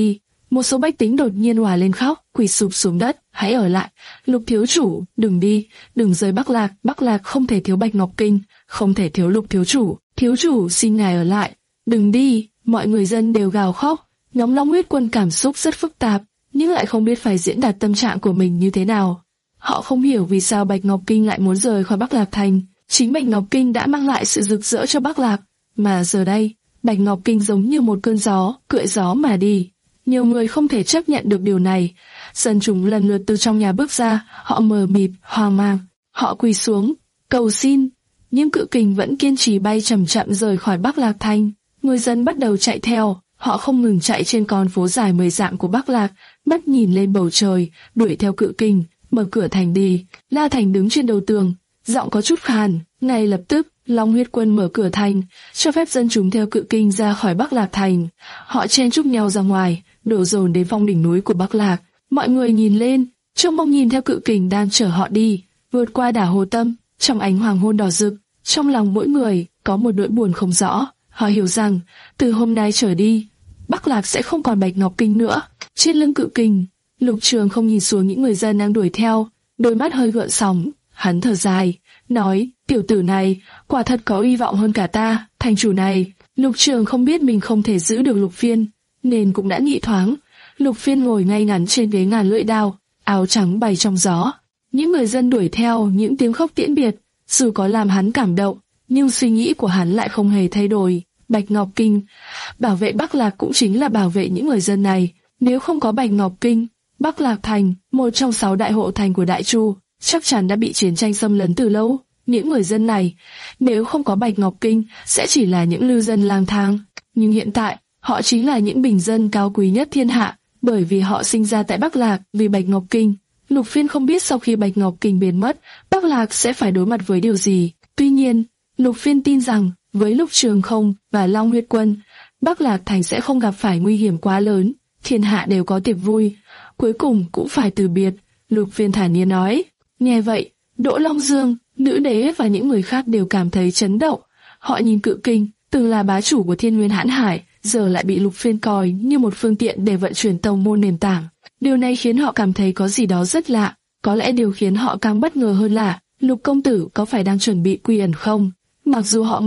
Một số bách tính đột nhiên òa lên khóc, quỳ sụp xuống đất. Hãy ở lại, Lục thiếu chủ, đừng đi, đừng rời Bắc Lạc. Bắc Lạc không thể thiếu Bạch Ngọc Kinh, không thể thiếu Lục thiếu chủ. Thiếu chủ xin ngài ở lại, đừng đi. Mọi người dân đều gào khóc. Nhóm Long Huyết Quân cảm xúc rất phức tạp, nhưng lại không biết phải diễn đạt tâm trạng của mình như thế nào. Họ không hiểu vì sao Bạch Ngọc Kinh lại muốn rời khỏi Bắc Lạc Thành. Chính Bạch Ngọc Kinh đã mang lại sự rực rỡ cho Bắc Lạc, mà giờ đây, Bạch Ngọc Kinh giống như một cơn gió, cưỡi gió mà đi. Nhiều người không thể chấp nhận được điều này. Dân chúng lần lượt từ trong nhà bước ra, họ mờ mịt, hoang mang. Họ quỳ xuống, cầu xin, nhưng cự kình vẫn kiên trì bay chậm chậm rời khỏi Bắc Lạc Thành. Người dân bắt đầu chạy theo, họ không ngừng chạy trên con phố dài mười dặm của Bắc Lạc, mắt nhìn lên bầu trời, đuổi theo cự kình, mở cửa thành đi. La Thành đứng trên đầu tường, giọng có chút khàn. Ngay lập tức, Long Huyết Quân mở cửa thành, cho phép dân chúng theo cự kình ra khỏi Bắc Lạc Thành. Họ chen chúc nhau ra ngoài, đổ dồn đến phong đỉnh núi của Bắc Lạc. Mọi người nhìn lên, trông mong nhìn theo cự kình đang chở họ đi, vượt qua đảo Hồ Tâm. Trong ánh hoàng hôn đỏ rực, trong lòng mỗi người có một nỗi buồn không rõ. Họ hiểu rằng, từ hôm nay trở đi, Bắc Lạc sẽ không còn Bạch Ngọc Kinh nữa. Trên lưng cự kình, Lục Trường không nhìn xuống những người dân đang đuổi theo, đôi mắt hơi gợn sóng. Hắn thở dài, nói, tiểu tử này, quả thật có uy vọng hơn cả ta. Thành chủ này, Lục Trường không biết mình không thể giữ được Lục Phiên, nên cũng đã nghĩ thoáng. Lục Phiên ngồi ngay ngắn trên ghế ngàn lưỡi đao, áo trắng bay trong gió. Những người dân đuổi theo, những tiếng khóc tiễn biệt, dù có làm hắn cảm động, nhưng suy nghĩ của hắn lại không hề thay đổi. Bạch Ngọc Kinh, bảo vệ Bắc Lạc cũng chính là bảo vệ những người dân này. Nếu không có Bạch Ngọc Kinh, Bắc Lạc Thành, một trong sáu đại hộ thành của Đại Chu, chắc chắn đã bị chiến tranh xâm lấn từ lâu. Những người dân này, nếu không có Bạch Ngọc Kinh, sẽ chỉ là những lưu dân lang thang. Nhưng hiện tại, họ chính là những bình dân cao quý nhất thiên hạ, bởi vì họ sinh ra tại Bắc Lạc vì Bạch Ngọc Kinh. Lục Phiên không biết sau khi Bạch Ngọc Kinh biến mất, Bắc Lạc sẽ phải đối mặt với điều gì. Tuy nhiên, Lục Phiên tin rằng, với Lục Trường Không và Long Huyết Quân, Bắc Lạc Thành sẽ không gặp phải nguy hiểm quá lớn. Thiên hạ đều có tiệc vui, cuối cùng cũng phải từ biệt. Lục Phiên thản nhiên nói. Nghe vậy, Đỗ Long Dương, Nữ Đế và những người khác đều cảm thấy chấn động. Họ nhìn cự kình, từng là bá chủ của Thiên Nguyên Hãn Hải, giờ lại bị Lục Phiên coi như một phương tiện để vận chuyển tông môn nền tảng. Điều này khiến họ cảm thấy có gì đó rất lạ. Có lẽ điều khiến họ càng bất ngờ hơn là Lục công tử có phải đang chuẩn bị quy ẩn không? Mặc dù họ...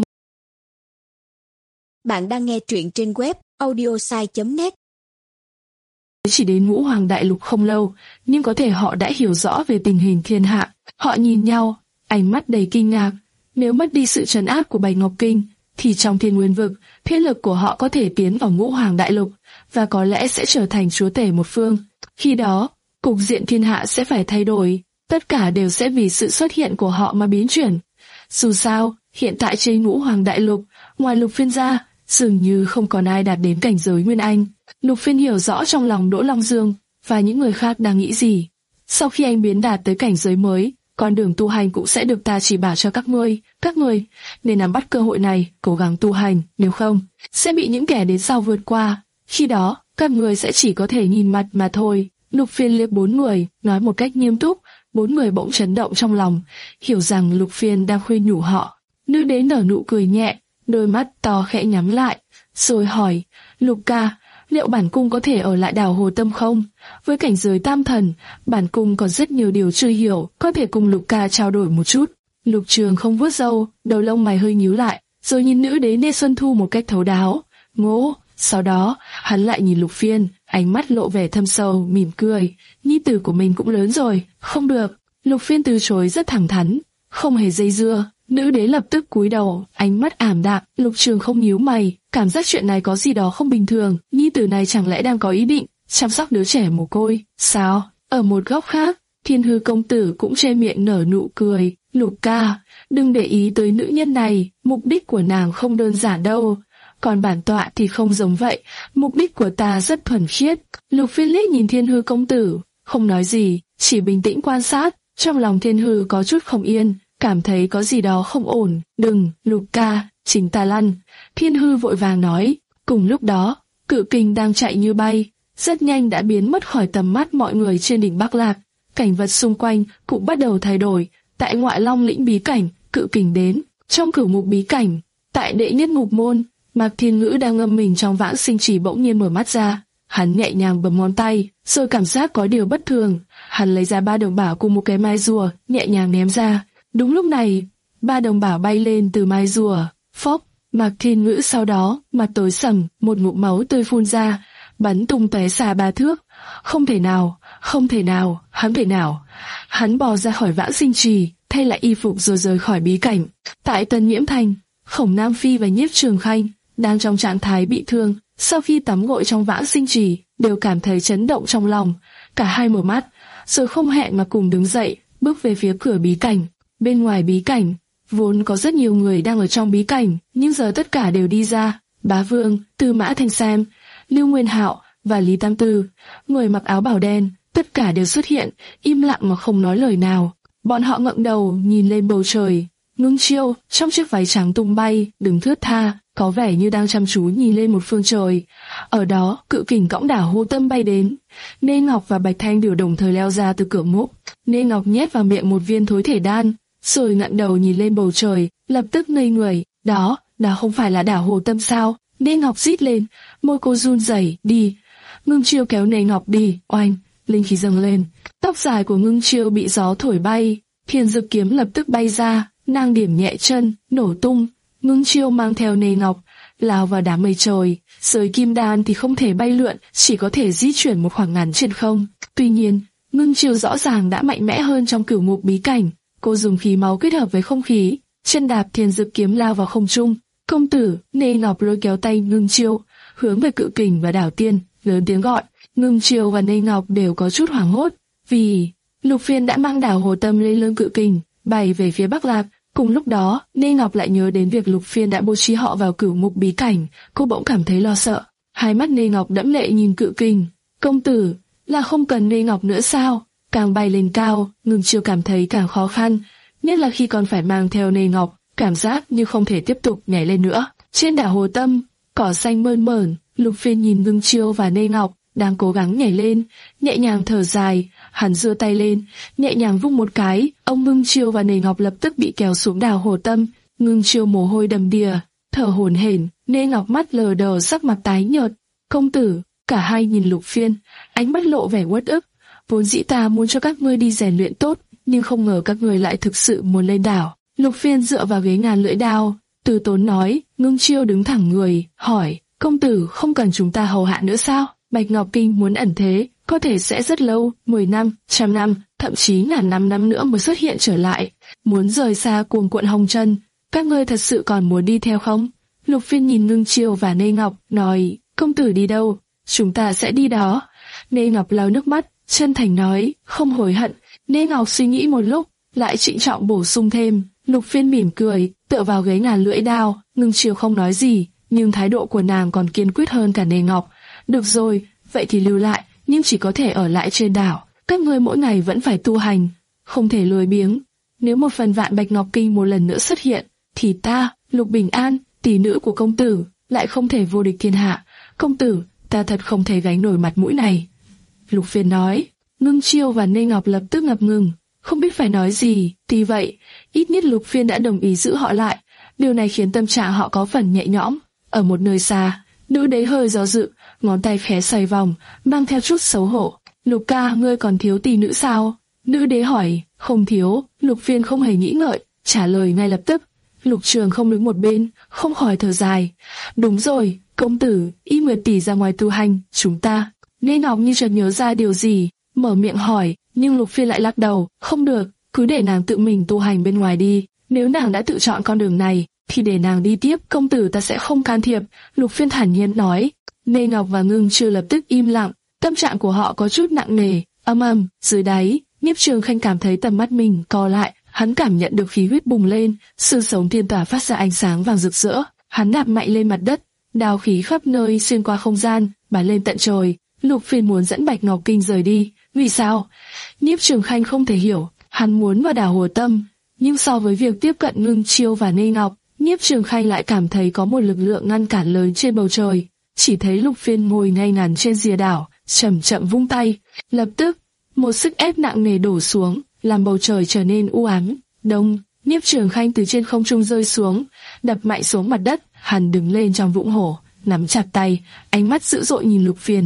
Bạn đang nghe truyện trên web audiosai chấm net. Chỉ đến Ngũ Hoàng Đại Lục không lâu, nhưng có thể họ đã hiểu rõ về tình hình thiên hạ. Họ nhìn nhau, ánh mắt đầy kinh ngạc. Nếu mất đi sự trấn áp của Bạch Ngọc Kinh, thì trong Thiên Nguyên Vực, thế lực của họ có thể tiến vào Ngũ Hoàng Đại Lục, và có lẽ sẽ trở thành chúa tể một phương. Khi đó, cục diện thiên hạ sẽ phải thay đổi, tất cả đều sẽ vì sự xuất hiện của họ mà biến chuyển. Dù sao, hiện tại trên Ngũ Hoàng Đại Lục, ngoài Lục Phiên ra, dường như không còn ai đạt đến cảnh giới Nguyên Anh. Lục Phiên hiểu rõ trong lòng Đỗ Long Dương và những người khác đang nghĩ gì. Sau khi anh biến đạt tới cảnh giới mới, con đường tu hành cũng sẽ được ta chỉ bảo cho các ngươi. Các ngươi nên nắm bắt cơ hội này, cố gắng tu hành, nếu không, sẽ bị những kẻ đến sau vượt qua. Khi đó, các ngươi sẽ chỉ có thể nhìn mặt mà thôi. Lục Phiên liếc bốn người, nói một cách nghiêm túc. Bốn người bỗng chấn động trong lòng, hiểu rằng Lục Phiên đang khuyên nhủ họ. Nữ Đế nở nụ cười nhẹ, đôi mắt to khẽ nhắm lại, rồi hỏi, Lục ca, liệu bản cung có thể ở lại đảo Hồ Tâm không? Với cảnh giới tam thần, bản cung còn rất nhiều điều chưa hiểu, có thể cùng Lục ca trao đổi một chút. Lục Trường không vuốt râu, đầu lông mày hơi nhíu lại, rồi nhìn Nữ Đế Lê Xuân Thu một cách thấu đáo. Ngô, sau đó, hắn lại nhìn Lục Phiên, ánh mắt lộ vẻ thâm sâu, mỉm cười. Nhi tử của mình cũng lớn rồi, không được. Lục Phiên từ chối rất thẳng thắn, không hề dây dưa. Nữ Đế lập tức cúi đầu, ánh mắt ảm đạm. Lục Trường không nhíu mày, cảm giác chuyện này có gì đó không bình thường. Nhi tử này chẳng lẽ đang có ý định chăm sóc đứa trẻ mồ côi? Sao? Ở một góc khác, Thiên Hư công tử cũng che miệng nở nụ cười. Lục ca, đừng để ý tới nữ nhân này, mục đích của nàng không đơn giản đâu. Còn bản tọa thì không giống vậy, mục đích của ta rất thuần khiết. Lục Phiên liếc nhìn Thiên Hư công tử, không nói gì, chỉ bình tĩnh quan sát. Trong lòng Thiên Hư có chút không yên, cảm thấy có gì đó không ổn. Đừng, Lục ca, chính ta lăn. Thiên Hư vội vàng nói. Cùng lúc đó, cự kình đang chạy như bay, rất nhanh đã biến mất khỏi tầm mắt mọi người trên đỉnh Bắc Lạc. Cảnh vật xung quanh cũng bắt đầu thay đổi. Tại Ngoại Long lĩnh bí cảnh, cự kình đến. Trong cửu ngục bí cảnh, tại đệ nhất ngục môn, Mạc Thiên Ngữ đang ngâm mình trong vãng sinh chỉ bỗng nhiên mở mắt ra. Hắn nhẹ nhàng bấm ngón tay, rồi cảm giác có điều bất thường. Hắn lấy ra ba đồng bảo cùng một cái mai rùa, nhẹ nhàng ném ra. Đúng lúc này, ba đồng bảo bay lên từ mai rùa. Phốc, Mạc Thiên Ngữ sau đó, mặt tối sầm, một ngụm máu tươi phun ra, bắn tung tóe xa ba thước. Không thể nào, không thể nào, hắn thể nào. Hắn bò ra khỏi Vãng Sinh Trì, thay lại y phục rồi rời khỏi bí cảnh. Tại Tân Nhiễm Thành, Khổng Nam Phi và Nhiếp Trường Khanh đang trong trạng thái bị thương, sau khi tắm gội trong Vãng Sinh Trì, đều cảm thấy chấn động trong lòng. Cả hai mở mắt, rồi không hẹn mà cùng đứng dậy, bước về phía cửa bí cảnh. Bên ngoài bí cảnh, vốn có rất nhiều người đang ở trong bí cảnh, nhưng giờ tất cả đều đi ra. Bá Vương, Tư Mã Thanh Sam, Lưu Nguyên Hạo và Lý Tam Tư, người mặc áo bào đen, tất cả đều xuất hiện, im lặng mà không nói lời nào. Bọn họ ngẩng đầu nhìn lên bầu trời. Ngưng Chiêu trong chiếc váy trắng tung bay, đứng thướt tha, có vẻ như đang chăm chú nhìn lên một phương trời. Ở đó, cự kình cõng đảo Hồ Tâm bay đến. Nê Ngọc và Bạch Thanh đều đồng thời leo ra từ cửa mộ. Nê Ngọc nhét vào miệng một viên thối thể đan, rồi ngẩng đầu nhìn lên bầu trời, lập tức ngây người. Đó, đó không phải là đảo Hồ Tâm sao? Nê Ngọc rít lên, môi cô run rẩy. Đi. Ngưng Chiêu kéo Nê Ngọc đi. Oanh, linh khí dâng lên. Tóc dài của Ngưng Chiêu bị gió thổi bay, Thiên Dực kiếm lập tức bay ra, nàng điểm nhẹ chân, nổ tung. Ngưng Chiêu mang theo Nê Ngọc, lao vào đám mây trời. Giới kim đan thì không thể bay lượn, chỉ có thể di chuyển một khoảng ngắn trên không. Tuy nhiên, Ngưng Chiêu rõ ràng đã mạnh mẽ hơn trong cửu ngục bí cảnh. Cô dùng khí máu kết hợp với không khí, chân đạp Thiên Dực kiếm lao vào không trung. Công tử, Nê Ngọc lôi kéo tay Ngưng Chiêu, hướng về cự kình và đảo tiên, lớn tiếng gọi. Ngưng Chiêu và Nê Ngọc đều có chút hoảng hốt, vì Lục Phiên đã mang đảo Hồ Tâm lên lưng cự kình, bay về phía Bắc Lạc. Cùng lúc đó, Nê Ngọc lại nhớ đến việc Lục Phiên đã bố trí họ vào cửu ngục bí cảnh, cô bỗng cảm thấy lo sợ. Hai mắt Nê Ngọc đẫm lệ nhìn cự kình. Công tử, là không cần Nê Ngọc nữa sao? Càng bay lên cao, Ngưng Chiêu cảm thấy càng khó khăn, nhất là khi còn phải mang theo Nê Ngọc, cảm giác như không thể tiếp tục nhảy lên nữa. Trên đảo Hồ Tâm, cỏ xanh mơn mởn, Lục Phiên nhìn Ngưng Chiêu và Nê Ngọc đang cố gắng nhảy lên, nhẹ nhàng thở dài, hắn giơ tay lên, nhẹ nhàng vung một cái, ông Ngưng Chiêu và Nê Ngọc lập tức bị kéo xuống đảo Hồ Tâm. Ngưng Chiêu mồ hôi đầm đìa, thở hổn hển, Nê Ngọc mắt lờ đờ, sắc mặt tái nhợt. Công tử, cả hai nhìn Lục Phiên, ánh mắt lộ vẻ uất ức. Vốn dĩ ta muốn cho các ngươi đi rèn luyện tốt, nhưng không ngờ các ngươi lại thực sự muốn lên đảo. Lục Phiên dựa vào ghế ngàn lưỡi đao, từ tốn nói. Ngưng Chiêu đứng thẳng người, hỏi, công tử không cần chúng ta hầu hạ nữa sao? Bạch Ngọc Kinh muốn ẩn thế, có thể sẽ rất lâu, mười năm, trăm năm, thậm chí ngàn năm năm nữa mới xuất hiện trở lại. Muốn rời xa cuồng cuộn hồng trần, các ngươi thật sự còn muốn đi theo không? Lục Phiên nhìn Ngưng Chiêu và Nê Ngọc, nói, công tử đi đâu? Chúng ta sẽ đi đó. Nê Ngọc lau nước mắt, chân thành nói, không hối hận. Nê Ngọc suy nghĩ một lúc, lại trịnh trọng bổ sung thêm. Lục Phiên mỉm cười, tựa vào ghế ngàn lưỡi đao. Ngưng Chiêu không nói gì, nhưng thái độ của nàng còn kiên quyết hơn cả Nê Ngọc. Được rồi, vậy thì lưu lại, nhưng chỉ có thể ở lại trên đảo. Các ngươi mỗi ngày vẫn phải tu hành, không thể lười biếng. Nếu một phần vạn Bạch Ngọc Kinh một lần nữa xuất hiện, thì ta, Lục Bình An, tỷ nữ của công tử, lại không thể vô địch thiên hạ. Công tử, ta thật không thể gánh nổi mặt mũi này. Lục Phiên nói. Ngưng Chiêu và Nê Ngọc lập tức ngập ngừng, không biết phải nói gì. Tuy vậy, ít nhất Lục Phiên đã đồng ý giữ họ lại. Điều này khiến tâm trạng họ có phần nhẹ nhõm. Ở một nơi xa, nữ đế hơi do dự, ngón tay khẽ xoay vòng, mang theo chút xấu hổ. Lục ca, ngươi còn thiếu tỷ nữ sao? Nữ đế hỏi. Không thiếu. Lục Phiên không hề nghĩ ngợi, trả lời ngay lập tức. Lục Trường không đứng một bên, không khỏi thở dài. Đúng rồi, công tử, Y Nguyệt tỷ ra ngoài tu hành, chúng ta. Nê Ngọc như chợt nhớ ra điều gì, mở miệng hỏi, nhưng Lục Phiên lại lắc đầu. Không được, cứ để nàng tự mình tu hành bên ngoài đi. Nếu nàng đã tự chọn con đường này, thì để nàng đi tiếp, công tử ta sẽ không can thiệp. Lục Phiên thản nhiên nói. Nê Ngọc và Ngưng Chiêu lập tức im lặng, tâm trạng của họ có chút nặng nề. Âm ầm, dưới đáy, Nhiếp Trường Khanh cảm thấy tầm mắt mình co lại, hắn cảm nhận được khí huyết bùng lên, xương sống thiên tỏa phát ra ánh sáng vàng rực rỡ. Hắn đạp mạnh lên mặt đất, đao khí khắp nơi xuyên qua không gian, bắn lên tận trời. Lục Phiên muốn dẫn Bạch Ngọc Kinh rời đi, vì sao? Nhiếp Trường Khanh không thể hiểu, hắn muốn vào đảo Hồ Tâm, nhưng so với việc tiếp cận Ngưng Chiêu và Nê Ngọc, Nhiếp Trường Khanh lại cảm thấy có một lực lượng ngăn cản lớn trên bầu trời. Chỉ thấy Lục Phiên ngồi ngay ngắn trên rìa đảo, chậm chậm vung tay, lập tức một sức ép nặng nề đổ xuống, làm bầu trời trở nên u ám. Đông, Nhiếp Trường Khanh từ trên không trung rơi xuống, đập mạnh xuống mặt đất. Hắn đứng lên trong vũng hồ, nắm chặt tay, ánh mắt dữ dội nhìn Lục Phiên.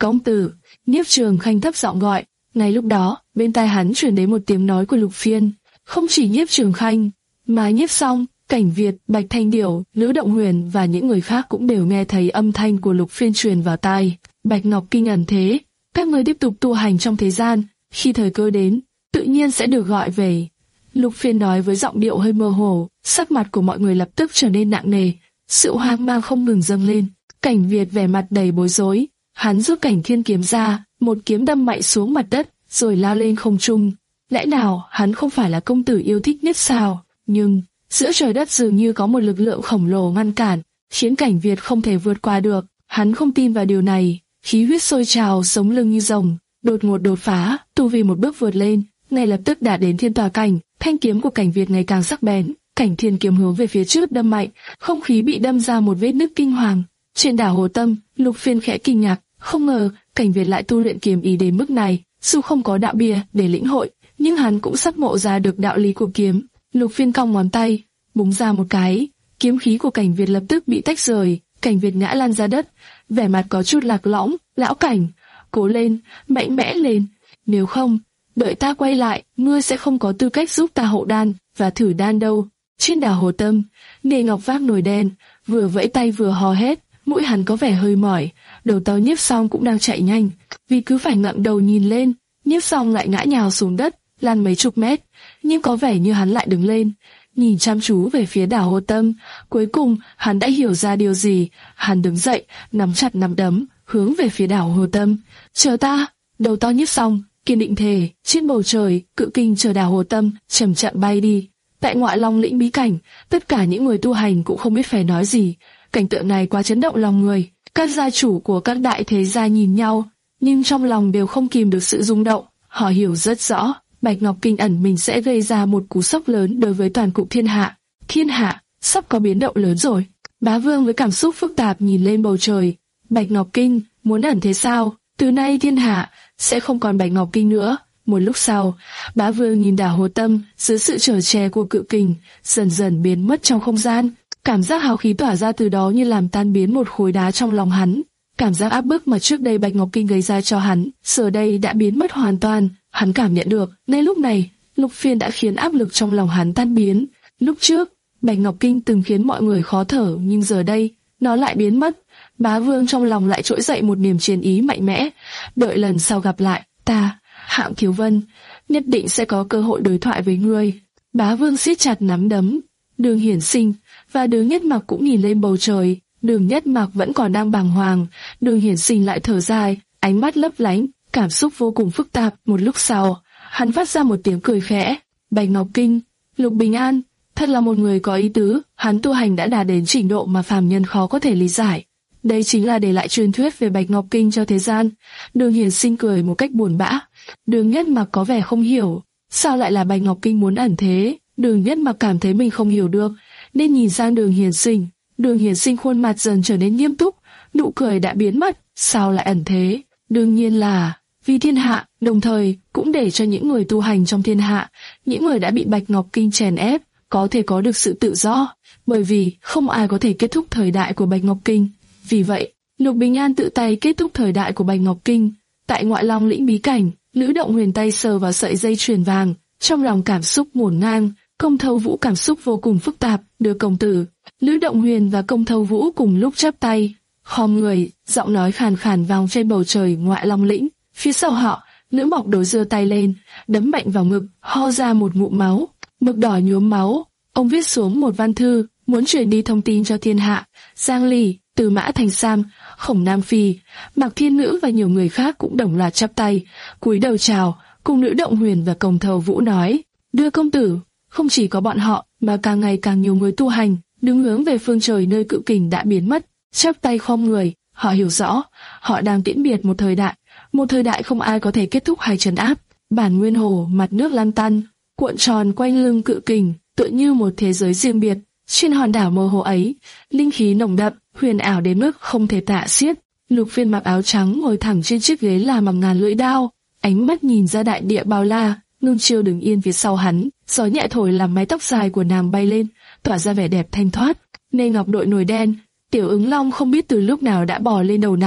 Công tử. Nhiếp Trường Khanh thấp giọng gọi. Ngay lúc đó, bên tai hắn truyền đến một tiếng nói của Lục Phiên. Không chỉ Nhiếp Trường Khanh, mà Nhiếp Song, Cảnh Việt, Bạch Thanh Điểu, Lữ Động Huyền và những người khác cũng đều nghe thấy âm thanh của Lục Phiên truyền vào tai. Bạch Ngọc Kinh ẩn thế, các ngươi tiếp tục tu hành trong thế gian, khi thời cơ đến, tự nhiên sẽ được gọi về. Lục Phiên nói với giọng điệu hơi mơ hồ, sắc mặt của mọi người lập tức trở nên nặng nề, sự hoang mang không ngừng dâng lên. Cảnh Việt vẻ mặt đầy bối rối, hắn rút Cảnh Thiên kiếm ra, một kiếm đâm mạnh xuống mặt đất, rồi lao lên không trung. Lẽ nào hắn không phải là công tử yêu thích nhất sao? Nhưng giữa trời đất dường như có một lực lượng khổng lồ ngăn cản, khiến Cảnh Việt không thể vượt qua được. Hắn không tin vào điều này, khí huyết sôi trào, sống lưng như rồng, đột ngột đột phá, tu vi một bước vượt lên, ngay lập tức đạt đến thiên tòa cảnh. Thanh kiếm của Cảnh Việt ngày càng sắc bén, Cảnh Thiên kiếm hướng về phía trước đâm mạnh, không khí bị đâm ra một vết nứt kinh hoàng. Trên đảo Hồ Tâm, Lục Phiên khẽ kinh ngạc, không ngờ Cảnh Việt lại tu luyện kiếm ý đến mức này. Dù không có đạo bia để lĩnh hội, nhưng hắn cũng sắp ngộ ra được đạo lý của kiếm. Lục Phiên cong ngón tay, búng ra một cái, kiếm khí của Cảnh Việt lập tức bị tách rời. Cảnh Việt ngã lăn ra đất, vẻ mặt có chút lạc lõng. Lão Cảnh, cố lên, mạnh mẽ lên, nếu không, đợi ta quay lại, ngươi sẽ không có tư cách giúp ta hộ đan và thử đan đâu. Trên đảo Hồ Tâm, Nghê Ngọc vác nồi đen, vừa vẫy tay vừa hò hét, mũi hắn có vẻ hơi mỏi. Đầu tàu Nhiếp Song cũng đang chạy nhanh, vì cứ phải ngẩng đầu nhìn lên, Nhiếp Song lại ngã nhào xuống đất, lăn mấy chục mét, nhưng có vẻ như hắn lại đứng lên, nhìn chăm chú về phía đảo Hồ Tâm. Cuối cùng, hắn đã hiểu ra điều gì, hắn đứng dậy, nắm chặt nắm đấm, hướng về phía đảo Hồ Tâm. Chờ ta! Đầu to Nhiếp Song kiên định thề. Trên bầu trời, cự kinh chờ đảo Hồ Tâm chậm chậm bay đi. Tại Ngoại Long lĩnh bí cảnh, tất cả những người tu hành cũng không biết phải nói gì. Cảnh tượng này quá chấn động lòng người. Các gia chủ của các đại thế gia nhìn nhau, nhưng trong lòng đều không kìm được sự rung động. Họ hiểu rất rõ, Bạch Ngọc Kinh ẩn mình sẽ gây ra một cú sốc lớn đối với toàn cục thiên hạ. Thiên hạ sắp có biến động lớn rồi. Bá Vương với cảm xúc phức tạp nhìn lên bầu trời. Bạch Ngọc Kinh muốn ẩn thế sao? Từ nay thiên hạ sẽ không còn Bạch Ngọc Kinh nữa. Một lúc sau, Bá Vương nhìn đảo Hồ Tâm dưới sự chở che của cự kình, dần dần biến mất trong không gian. Cảm giác hào khí tỏa ra từ đó như làm tan biến một khối đá trong lòng hắn. Cảm giác áp bức mà trước đây Bạch Ngọc Kinh gây ra cho hắn, giờ đây đã biến mất hoàn toàn. Hắn cảm nhận được, ngay lúc này, Lục Phiên đã khiến áp lực trong lòng hắn tan biến. Lúc trước, Bạch Ngọc Kinh từng khiến mọi người khó thở, nhưng giờ đây, nó lại biến mất. Bá Vương trong lòng lại trỗi dậy một niềm chiến ý mạnh mẽ. Đợi lần sau gặp lại, ta, Hạng Thiếu Vân, nhất định sẽ có cơ hội đối thoại với ngươi. Bá Vương siết chặt nắm đấm. Đường Hiển Sinh và Đường Nhất Mặc cũng nhìn lên bầu trời. Đường Nhất Mặc vẫn còn đang bàng hoàng, Đường Hiển Sinh lại thở dài, ánh mắt lấp lánh, cảm xúc vô cùng phức tạp. Một lúc sau, hắn phát ra một tiếng cười khẽ. Bạch Ngọc Kinh, Lục Bình An, thật là một người có ý tứ. Hắn tu hành đã đạt đến trình độ mà phàm nhân khó có thể lý giải. Đây chính là để lại truyền thuyết về Bạch Ngọc Kinh cho thế gian. Đường Hiển Sinh cười một cách buồn bã. Đường Nhất Mặc có vẻ không hiểu, sao lại là Bạch Ngọc Kinh muốn ẩn thế. Đường Nhất Mặc cảm thấy mình không hiểu được, nên nhìn sang Đường Hiển Sinh. Đường Hiển Sinh khuôn mặt dần trở nên nghiêm túc, nụ cười đã biến mất. Sao lại ẩn thế? Đương nhiên là vì thiên hạ, đồng thời cũng để cho những người tu hành trong thiên hạ, những người đã bị Bạch Ngọc Kinh chèn ép, có thể có được sự tự do. Bởi vì không ai có thể kết thúc thời đại của Bạch Ngọc Kinh. Vì vậy, Lục Bình An tự tay kết thúc thời đại của Bạch Ngọc Kinh. Tại Ngoại Long lĩnh bí cảnh, Lữ Động Huyền tay sờ vào sợi dây chuyền vàng, trong lòng cảm xúc ngổn ngang. Công Thâu Vũ cảm xúc vô cùng phức tạp, đưa công tử. Lữ Động Huyền và Công Thâu Vũ cùng lúc chắp tay, khom người, giọng nói khàn khàn vang trên bầu trời Ngoại Long lĩnh. Phía sau họ, Lữ Mộc Đối giơ tay lên, đấm mạnh vào ngực, ho ra một ngụm máu, mực đỏ nhuốm máu. Ông viết xuống một văn thư, muốn truyền đi thông tin cho thiên hạ. Giang Ly, Từ Mã Thành Sam, Khổng Nam Phi, Mạc Thiên Nữ và nhiều người khác cũng đồng loạt chắp tay, cúi đầu chào, cùng Lữ Động Huyền và Công Thâu Vũ nói: đưa công tử. Không chỉ có bọn họ, mà càng ngày càng nhiều người tu hành, đứng hướng về phương trời nơi cự kình đã biến mất, chắp tay khom người. Họ hiểu rõ, họ đang tiễn biệt một thời đại, một thời đại không ai có thể kết thúc hay trấn áp. Bản Nguyên Hồ, mặt nước lăn tăn, cuộn tròn quanh lưng cự kình, tựa như một thế giới riêng biệt. Trên hòn đảo mơ hồ ấy, linh khí nồng đậm, huyền ảo đến mức không thể tả xiết. Lục Phiên mặc áo trắng ngồi thẳng trên chiếc ghế làm bằng ngàn lưỡi đao, ánh mắt nhìn ra đại địa bao la. Ngưng Chiêu đứng yên phía sau hắn, gió nhẹ thổi làm mái tóc dài của nàng bay lên, tỏa ra vẻ đẹp thanh thoát. Nê Ngọc đội nồi đen, Tiểu Ứng Long không biết từ lúc nào đã bò lên đầu nàng,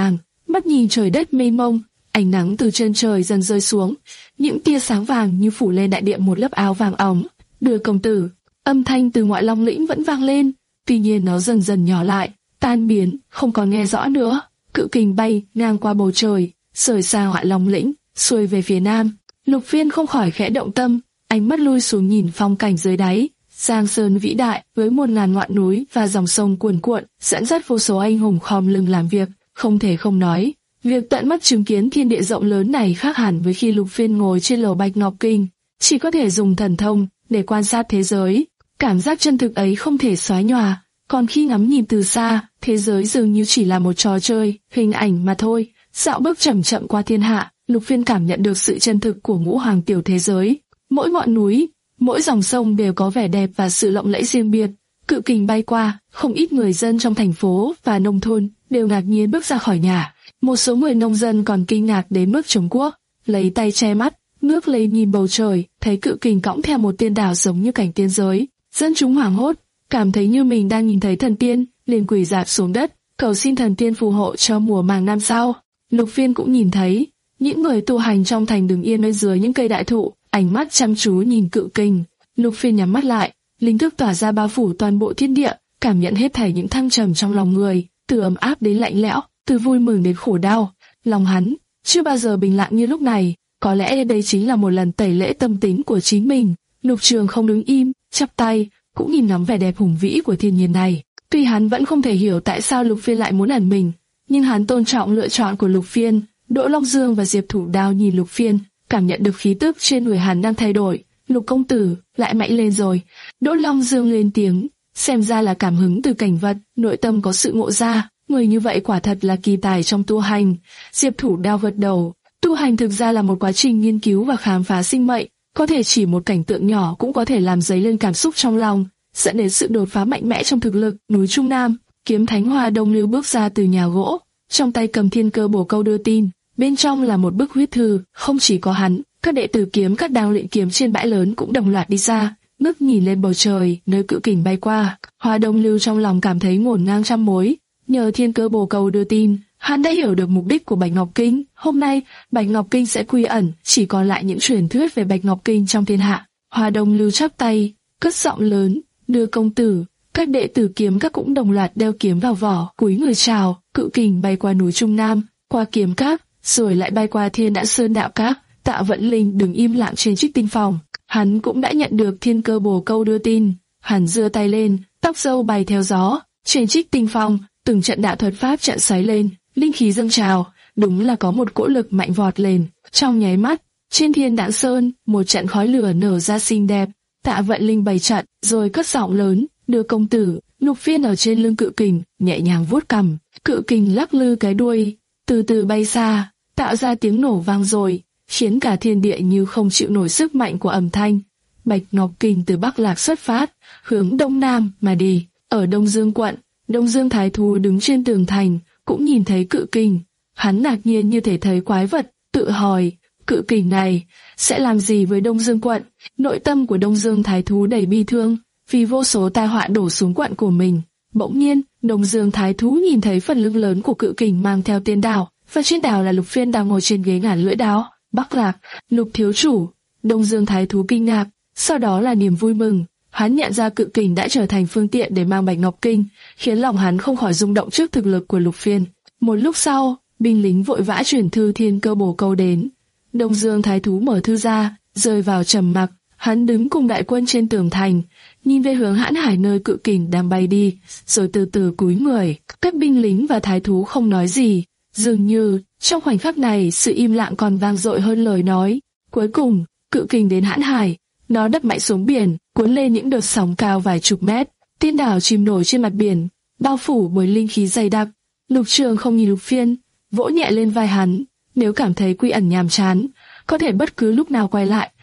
mắt nhìn trời đất mênh mông, ánh nắng từ chân trời dần rơi xuống, những tia sáng vàng như phủ lên đại địa một lớp áo vàng óng. Đưa công tử, âm thanh từ ngoại long lĩnh vẫn vang lên, tuy nhiên nó dần dần nhỏ lại, tan biến, không còn nghe rõ nữa. Cự kình bay ngang qua bầu trời, rời xa ngoại long lĩnh, xuôi về phía nam. Lục Phiên không khỏi khẽ động tâm, ánh mắt lui xuống nhìn phong cảnh dưới đáy. Giang sơn vĩ đại với một ngàn ngọn núi và dòng sông cuồn cuộn, dẫn dắt vô số anh hùng khom lưng làm việc, không thể không nói. Việc tận mắt chứng kiến thiên địa rộng lớn này khác hẳn với khi Lục Phiên ngồi trên lầu Bạch Ngọc Kinh, chỉ có thể dùng thần thông để quan sát thế giới. Cảm giác chân thực ấy không thể xóa nhòa, còn khi ngắm nhìn từ xa, thế giới dường như chỉ là một trò chơi, hình ảnh mà thôi. Dạo bước chậm chậm qua thiên hạ, Lục Phiên cảm nhận được sự chân thực của ngũ hoàng tiểu thế giới. Mỗi ngọn núi, mỗi dòng sông đều có vẻ đẹp và sự lộng lẫy riêng biệt. Cự kình bay qua, không ít người dân trong thành phố và nông thôn đều ngạc nhiên bước ra khỏi nhà. Một số người nông dân còn kinh ngạc đến mức chống quốc, lấy tay che mắt, ngước lên nhìn bầu trời, thấy cự kình cõng theo một tiên đảo giống như cảnh tiên giới. Dân chúng hoảng hốt, cảm thấy như mình đang nhìn thấy thần tiên, liền quỳ rạp xuống đất, cầu xin thần tiên phù hộ cho mùa màng năm sau. Lục Phiên cũng nhìn thấy những người tu hành trong thành đứng yên bên dưới những cây đại thụ, ánh mắt chăm chú nhìn cự kình. Lục Phiên nhắm mắt lại, linh thức tỏa ra bao phủ toàn bộ thiên địa, cảm nhận hết thảy những thăng trầm trong lòng người, từ ấm áp đến lạnh lẽo, từ vui mừng đến khổ đau. Lòng hắn chưa bao giờ bình lặng như lúc này, có lẽ đây chính là một lần tẩy lễ tâm tính của chính mình. Lục Trường không đứng im, chắp tay, cũng nhìn ngắm vẻ đẹp hùng vĩ của thiên nhiên này. Tuy hắn vẫn không thể hiểu tại sao Lục Phiên lại muốn ẩn mình, nhưng hắn tôn trọng lựa chọn của Lục Phiên. Đỗ Long Dương và Diệp Thủ Đao nhìn Lục Phiên, cảm nhận được khí tức trên người hắn đang thay đổi. Lục công tử lại mạnh lên rồi. Đỗ Long Dương lên tiếng, xem ra là cảm hứng từ cảnh vật, nội tâm có sự ngộ ra. Người như vậy quả thật là kỳ tài trong tu hành. Diệp Thủ Đao gật đầu. Tu hành thực ra là một quá trình nghiên cứu và khám phá sinh mệnh, có thể chỉ một cảnh tượng nhỏ cũng có thể làm dấy lên cảm xúc trong lòng, dẫn đến sự đột phá mạnh mẽ trong thực lực. Núi Trung Nam, Kiếm Thánh Hoa Đông Lưu bước ra từ nhà gỗ, trong tay cầm thiên cơ bổ câu đưa tin, bên trong là một bức huyết thư. Không chỉ có hắn, các đệ tử kiếm các đang luyện kiếm trên bãi lớn cũng đồng loạt đi ra, ngước nhìn lên bầu trời nơi cự kình bay qua. Hoa Đông Lưu trong lòng cảm thấy ngổn ngang trăm mối. Nhờ thiên cơ bổ câu đưa tin, hắn đã hiểu được mục đích của Bạch Ngọc Kinh. Hôm nay, Bạch Ngọc Kinh sẽ quy ẩn, chỉ còn lại những truyền thuyết về Bạch Ngọc Kinh trong thiên hạ. Hoa Đông Lưu chắp tay, cất giọng lớn, đưa công tử. Các đệ tử kiếm các cũng đồng loạt đeo kiếm vào vỏ, cúi người chào. Cự kình bay qua núi Trung Nam, qua kiếm các, rồi lại bay qua Thiên Đãn Sơn đạo các. Tạ Vận Linh đứng im lặng trên trích tinh phòng. Hắn cũng đã nhận được thiên cơ bổ câu đưa tin. Hắn giơ tay lên, tóc râu bay theo gió. Trên trích tinh phong, từng trận đạo thuật pháp trận xoáy lên, linh khí dâng trào, đúng là có một cỗ lực mạnh vọt lên. Trong nháy mắt, trên Thiên Đãn Sơn, một trận khói lửa nở ra xinh đẹp. Tạ Vận Linh bày trận, rồi cất giọng lớn, đưa công tử. Lục Phiên ở trên lưng cự kình, nhẹ nhàng vuốt cằm. Cự kình lắc lư cái đuôi, từ từ bay xa, tạo ra tiếng nổ vang dội, khiến cả thiên địa như không chịu nổi sức mạnh của âm thanh. Bạch Ngọc Kinh từ Bắc Lạc xuất phát, hướng đông nam mà đi. Ở Đông Dương quận, Đông Dương Thái Thú đứng trên tường thành, cũng nhìn thấy cự kình. Hắn ngạc nhiên như thể thấy quái vật, tự hỏi, cự kình này sẽ làm gì với Đông Dương quận? Nội tâm của Đông Dương Thái Thú đầy bi thương, vì vô số tai họa đổ xuống quận của mình. Bỗng nhiên, Đông Dương Thái Thú nhìn thấy phần lưng lớn của cự kình mang theo tiên đảo, và trên đảo là Lục Phiên đang ngồi trên ghế ngàn lưỡi đao. Bắc Lạc, Lục thiếu chủ. Đông Dương Thái Thú kinh ngạc, sau đó là niềm vui mừng. Hắn nhận ra cự kình đã trở thành phương tiện để mang Bạch Ngọc Kinh, khiến lòng hắn không khỏi rung động trước thực lực của Lục Phiên. Một lúc sau, binh lính vội vã chuyển thư thiên cơ bổ câu đến. Đông Dương Thái Thú mở thư ra, rơi vào trầm mặc. Hắn đứng cùng đại quân trên tường thành, nhìn về hướng Hãn Hải nơi cự kình đang bay đi, rồi từ từ cúi người. Các binh lính và thái thú không nói gì, dường như trong khoảnh khắc này sự im lặng còn vang dội hơn lời nói. Cuối cùng, cự kình đến Hãn Hải, nó đập mạnh xuống biển, cuốn lên những đợt sóng cao vài chục mét. Tiên đảo chìm nổi trên mặt biển, bao phủ bởi linh khí dày đặc. Lục Trường không nhìn Lục Phiên, vỗ nhẹ lên vai hắn. Nếu cảm thấy quy ẩn nhàm chán, có thể bất cứ lúc nào quay lại.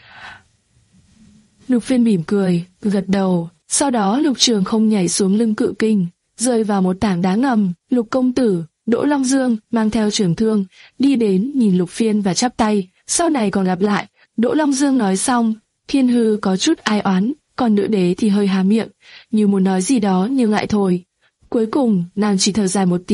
Lục Phiên mỉm cười, gật đầu. Sau đó Lục Trường không nhảy xuống lưng cự kình, rơi vào một tảng đá ngầm. Lục công tử, Đỗ Long Dương mang theo trường thương, đi đến nhìn Lục Phiên và chắp tay. Sau này còn gặp lại. Đỗ Long Dương nói xong, Thiên Hư có chút ai oán, còn nữ đế thì hơi há miệng, như muốn nói gì đó nhưng lại thôi. Cuối cùng, nàng chỉ thở dài một tiếng,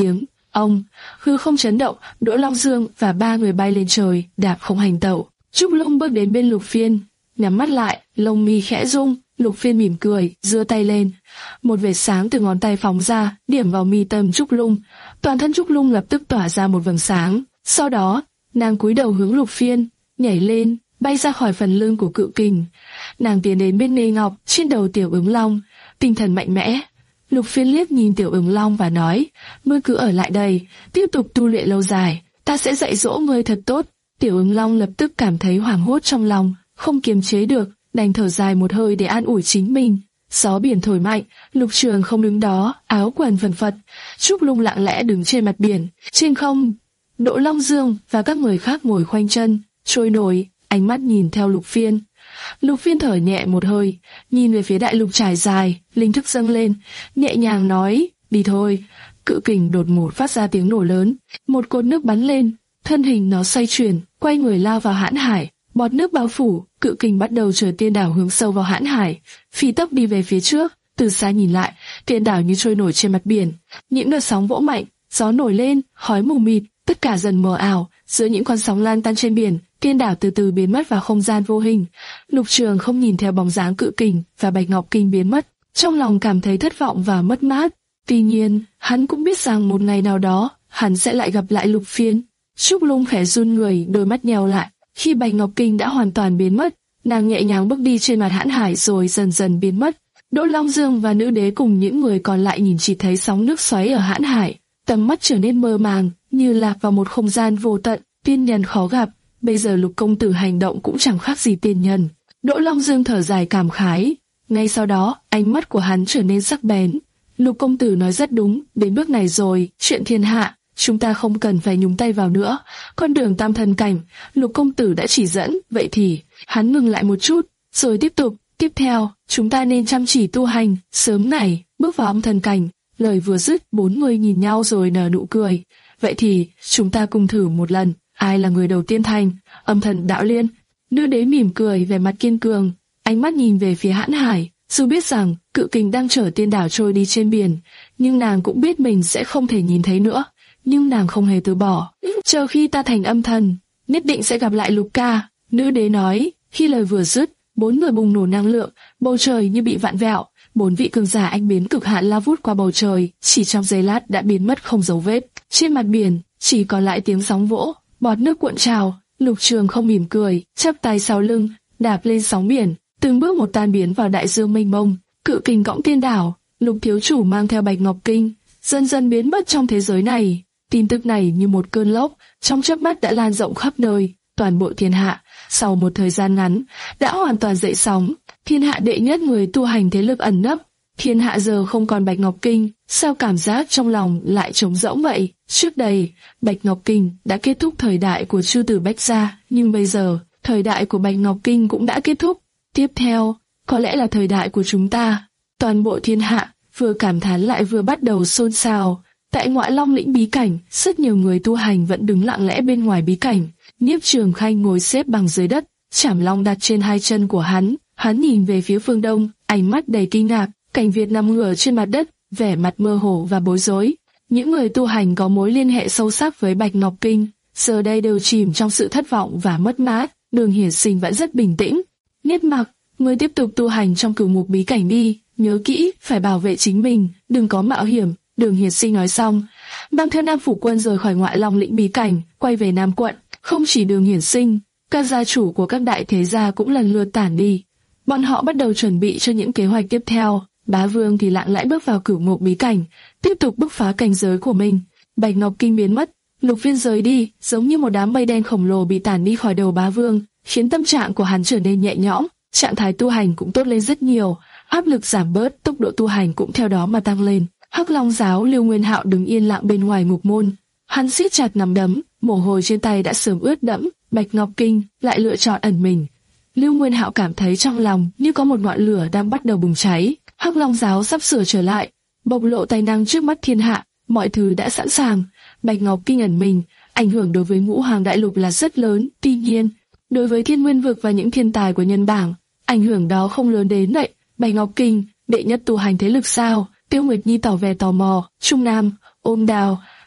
Ông, hư không chấn động, Đỗ Long Dương và ba người bay lên trời, đạp không hành tẩu. Trúc Lung bước đến bên Lục Phiên, nhắm mắt lại, lông mi khẽ rung. Lục Phiên mỉm cười, giơ tay lên. Một vệt sáng từ ngón tay phóng ra, điểm vào mi tâm Trúc Lung. Toàn thân Trúc Lung lập tức tỏa ra một vầng sáng. Sau đó, nàng cúi đầu hướng Lục Phiên, nhảy lên, bay ra khỏi phần lưng của Cự Kình. Nàng tiến đến bên Nê Ngọc, trên đầu Tiểu Ứng Long, tinh thần mạnh mẽ. Lục Phiên liếc nhìn Tiểu Ứng Long và nói, ngươi cứ ở lại đây, tiếp tục tu luyện lâu dài, ta sẽ dạy dỗ ngươi thật tốt. Tiểu Ứng Long lập tức cảm thấy hoảng hốt trong lòng, không kiềm chế được, đành thở dài một hơi để an ủi chính mình. Gió biển thổi mạnh, Lục Trường không đứng đó, áo quần phần phật. Trúc Lung lặng lẽ đứng trên mặt biển, trên không. Đỗ Long Dương và các người khác ngồi khoanh chân, trôi nổi, ánh mắt nhìn theo Lục Phiên. Lục Phiên thở nhẹ một hơi, nhìn về phía đại lục trải dài, linh thức dâng lên, nhẹ nhàng nói, đi thôi. Cự Kình đột ngột phát ra tiếng nổ lớn, một cột nước bắn lên, thân hình nó xoay chuyển, quay người lao vào hãn hải. Bọt nước bao phủ, Cự Kình bắt đầu chở tiên đảo hướng sâu vào hãn hải, phi tốc đi về phía trước. Từ xa nhìn lại, tiên đảo như trôi nổi trên mặt biển. Những đợt sóng vỗ mạnh, gió nổi lên, khói mù mịt, tất cả dần mờ ảo. Giữa những con sóng lan tan trên biển, tiên đảo từ từ biến mất vào không gian vô hình. Lục Trường không nhìn theo bóng dáng Cự Kình và Bạch Ngọc Kinh biến mất, trong lòng cảm thấy thất vọng và mất mát. Tuy nhiên, hắn cũng biết rằng một ngày nào đó, hắn sẽ lại gặp lại Lục Phiên. Trúc Lung khẽ run người, đôi mắt nheo lại. Khi Bạch Ngọc Kinh đã hoàn toàn biến mất, nàng nhẹ nhàng bước đi trên mặt hãn hải rồi dần dần biến mất. Đỗ Long Dương và nữ đế cùng những người còn lại nhìn chỉ thấy sóng nước xoáy ở hãn hải, tầm mắt trở nên mơ màng, như lạc vào một không gian vô tận, tiên nhân khó gặp. Bây giờ Lục công tử hành động cũng chẳng khác gì tiên nhân. Đỗ Long Dương thở dài cảm khái. Ngay sau đó, ánh mắt của hắn trở nên sắc bén. Lục công tử nói rất đúng, đến bước này rồi, chuyện thiên hạ, chúng ta không cần phải nhúng tay vào nữa. Con đường tam thần cảnh, Lục công tử đã chỉ dẫn, vậy thì, hắn ngừng lại một chút, rồi tiếp tục, tiếp theo, chúng ta nên chăm chỉ tu hành, sớm này, bước vào âm thần cảnh. Lời vừa dứt, bốn người nhìn nhau rồi nở nụ cười. Vậy thì, chúng ta cùng thử một lần, ai là người đầu tiên thành, âm thần đạo liên. Nữ đế mỉm cười, vẻ mặt kiên cường, ánh mắt nhìn về phía hãn hải. Dù biết rằng Cự Kình đang chở tiên đảo trôi đi trên biển, nhưng nàng cũng biết mình sẽ không thể nhìn thấy nữa. Nhưng nàng không hề từ bỏ. Chờ khi ta thành âm thần, nhất định sẽ gặp lại Lục ca. Nữ đế nói. Khi lời vừa dứt, bốn người bùng nổ năng lượng, bầu trời như bị vặn vẹo. Bốn vị cường giả anh biến cực hạn lao vút qua bầu trời, chỉ trong giây lát đã biến mất không dấu vết. Trên mặt biển chỉ còn lại tiếng sóng vỗ, bọt nước cuộn trào. Lục Trường không mỉm cười, chắp tay sau lưng, đạp lên sóng biển, từng bước một tan biến vào đại dương mênh mông. Cự Kình cõng tiên đảo, Lục thiếu chủ mang theo Bạch Ngọc Kinh, dần dần biến mất trong thế giới này. Tin tức này như một cơn lốc, trong chớp mắt đã lan rộng khắp nơi, toàn bộ thiên hạ. Sau một thời gian ngắn, đã hoàn toàn dậy sóng. Thiên hạ đệ nhất người tu hành thế lực ẩn nấp. Thiên hạ giờ không còn Bạch Ngọc Kinh, sao cảm giác trong lòng lại trống rỗng vậy? Trước đây, Bạch Ngọc Kinh đã kết thúc thời đại của chư tử Bách gia, nhưng bây giờ, thời đại của Bạch Ngọc Kinh cũng đã kết thúc. Tiếp theo, có lẽ là thời đại của chúng ta. Toàn bộ thiên hạ vừa cảm thán lại vừa bắt đầu xôn xao. Tại Ngoại Long lĩnh bí cảnh, rất nhiều người tu hành vẫn đứng lặng lẽ bên ngoài bí cảnh. Nhiếp Trường Khanh ngồi xếp bằng dưới đất, Trảm Long đặt trên hai chân của hắn. Hắn nhìn về phía phương đông, ánh mắt đầy kinh ngạc. Cảnh Việt nằm ngửa trên mặt đất, vẻ mặt mơ hồ và bối rối. Những người tu hành có mối liên hệ sâu sắc với Bạch Ngọc Kinh, giờ đây đều chìm trong sự thất vọng và mất mát. Đường Hiển Sinh vẫn rất bình tĩnh. Niết Mặc, ngươi tiếp tục tu hành trong cửu ngục bí cảnh đi, nhớ kỹ, phải bảo vệ chính mình, đừng có mạo hiểm. Đường Hiển Sinh nói xong, mang theo Nam Phủ Quân rời khỏi Ngoại Long lĩnh bí cảnh, quay về Nam quận. Không chỉ Đường Hiển Sinh, các gia chủ của các đại thế gia cũng lần lượt tản đi. Bọn họ bắt đầu chuẩn bị cho những kế hoạch tiếp theo. Bá Vương thì lặng lẽ bước vào cửu ngục bí cảnh, tiếp tục bứt phá cảnh giới của mình. Bạch Ngọc Kinh biến mất, Lục Phiên rời đi, giống như một đám mây đen khổng lồ bị tản đi khỏi đầu Bá Vương, khiến tâm trạng của hắn trở nên nhẹ nhõm, trạng thái tu hành cũng tốt lên rất nhiều, áp lực giảm bớt, tốc độ tu hành cũng theo đó mà tăng lên. Hắc Long giáo Lưu Nguyên Hạo đứng yên lặng bên ngoài ngục môn, hắn siết chặt nắm đấm, mồ hôi trên tay đã sớm ướt đẫm. Bạch Ngọc Kinh lại lựa chọn ẩn mình. Lưu Nguyên Hạo cảm thấy trong lòng như có một ngọn lửa đang bắt đầu bùng cháy. Hắc Long giáo sắp sửa trở lại, bộc lộ tài năng trước mắt thiên hạ, mọi thứ đã sẵn sàng. Bạch Ngọc Kinh ẩn mình, ảnh hưởng đối với ngũ hoàng đại lục là rất lớn. Tuy nhiên, đối với thiên nguyên vực và những thiên tài của nhân bảng, ảnh hưởng đó không lớn đến vậy. Bạch Ngọc Kinh, đệ nhất tu hành thế lực sao? Tiêu Nguyệt Nhi tỏ vẻ tò mò. Trung Nam, Ôm Đào,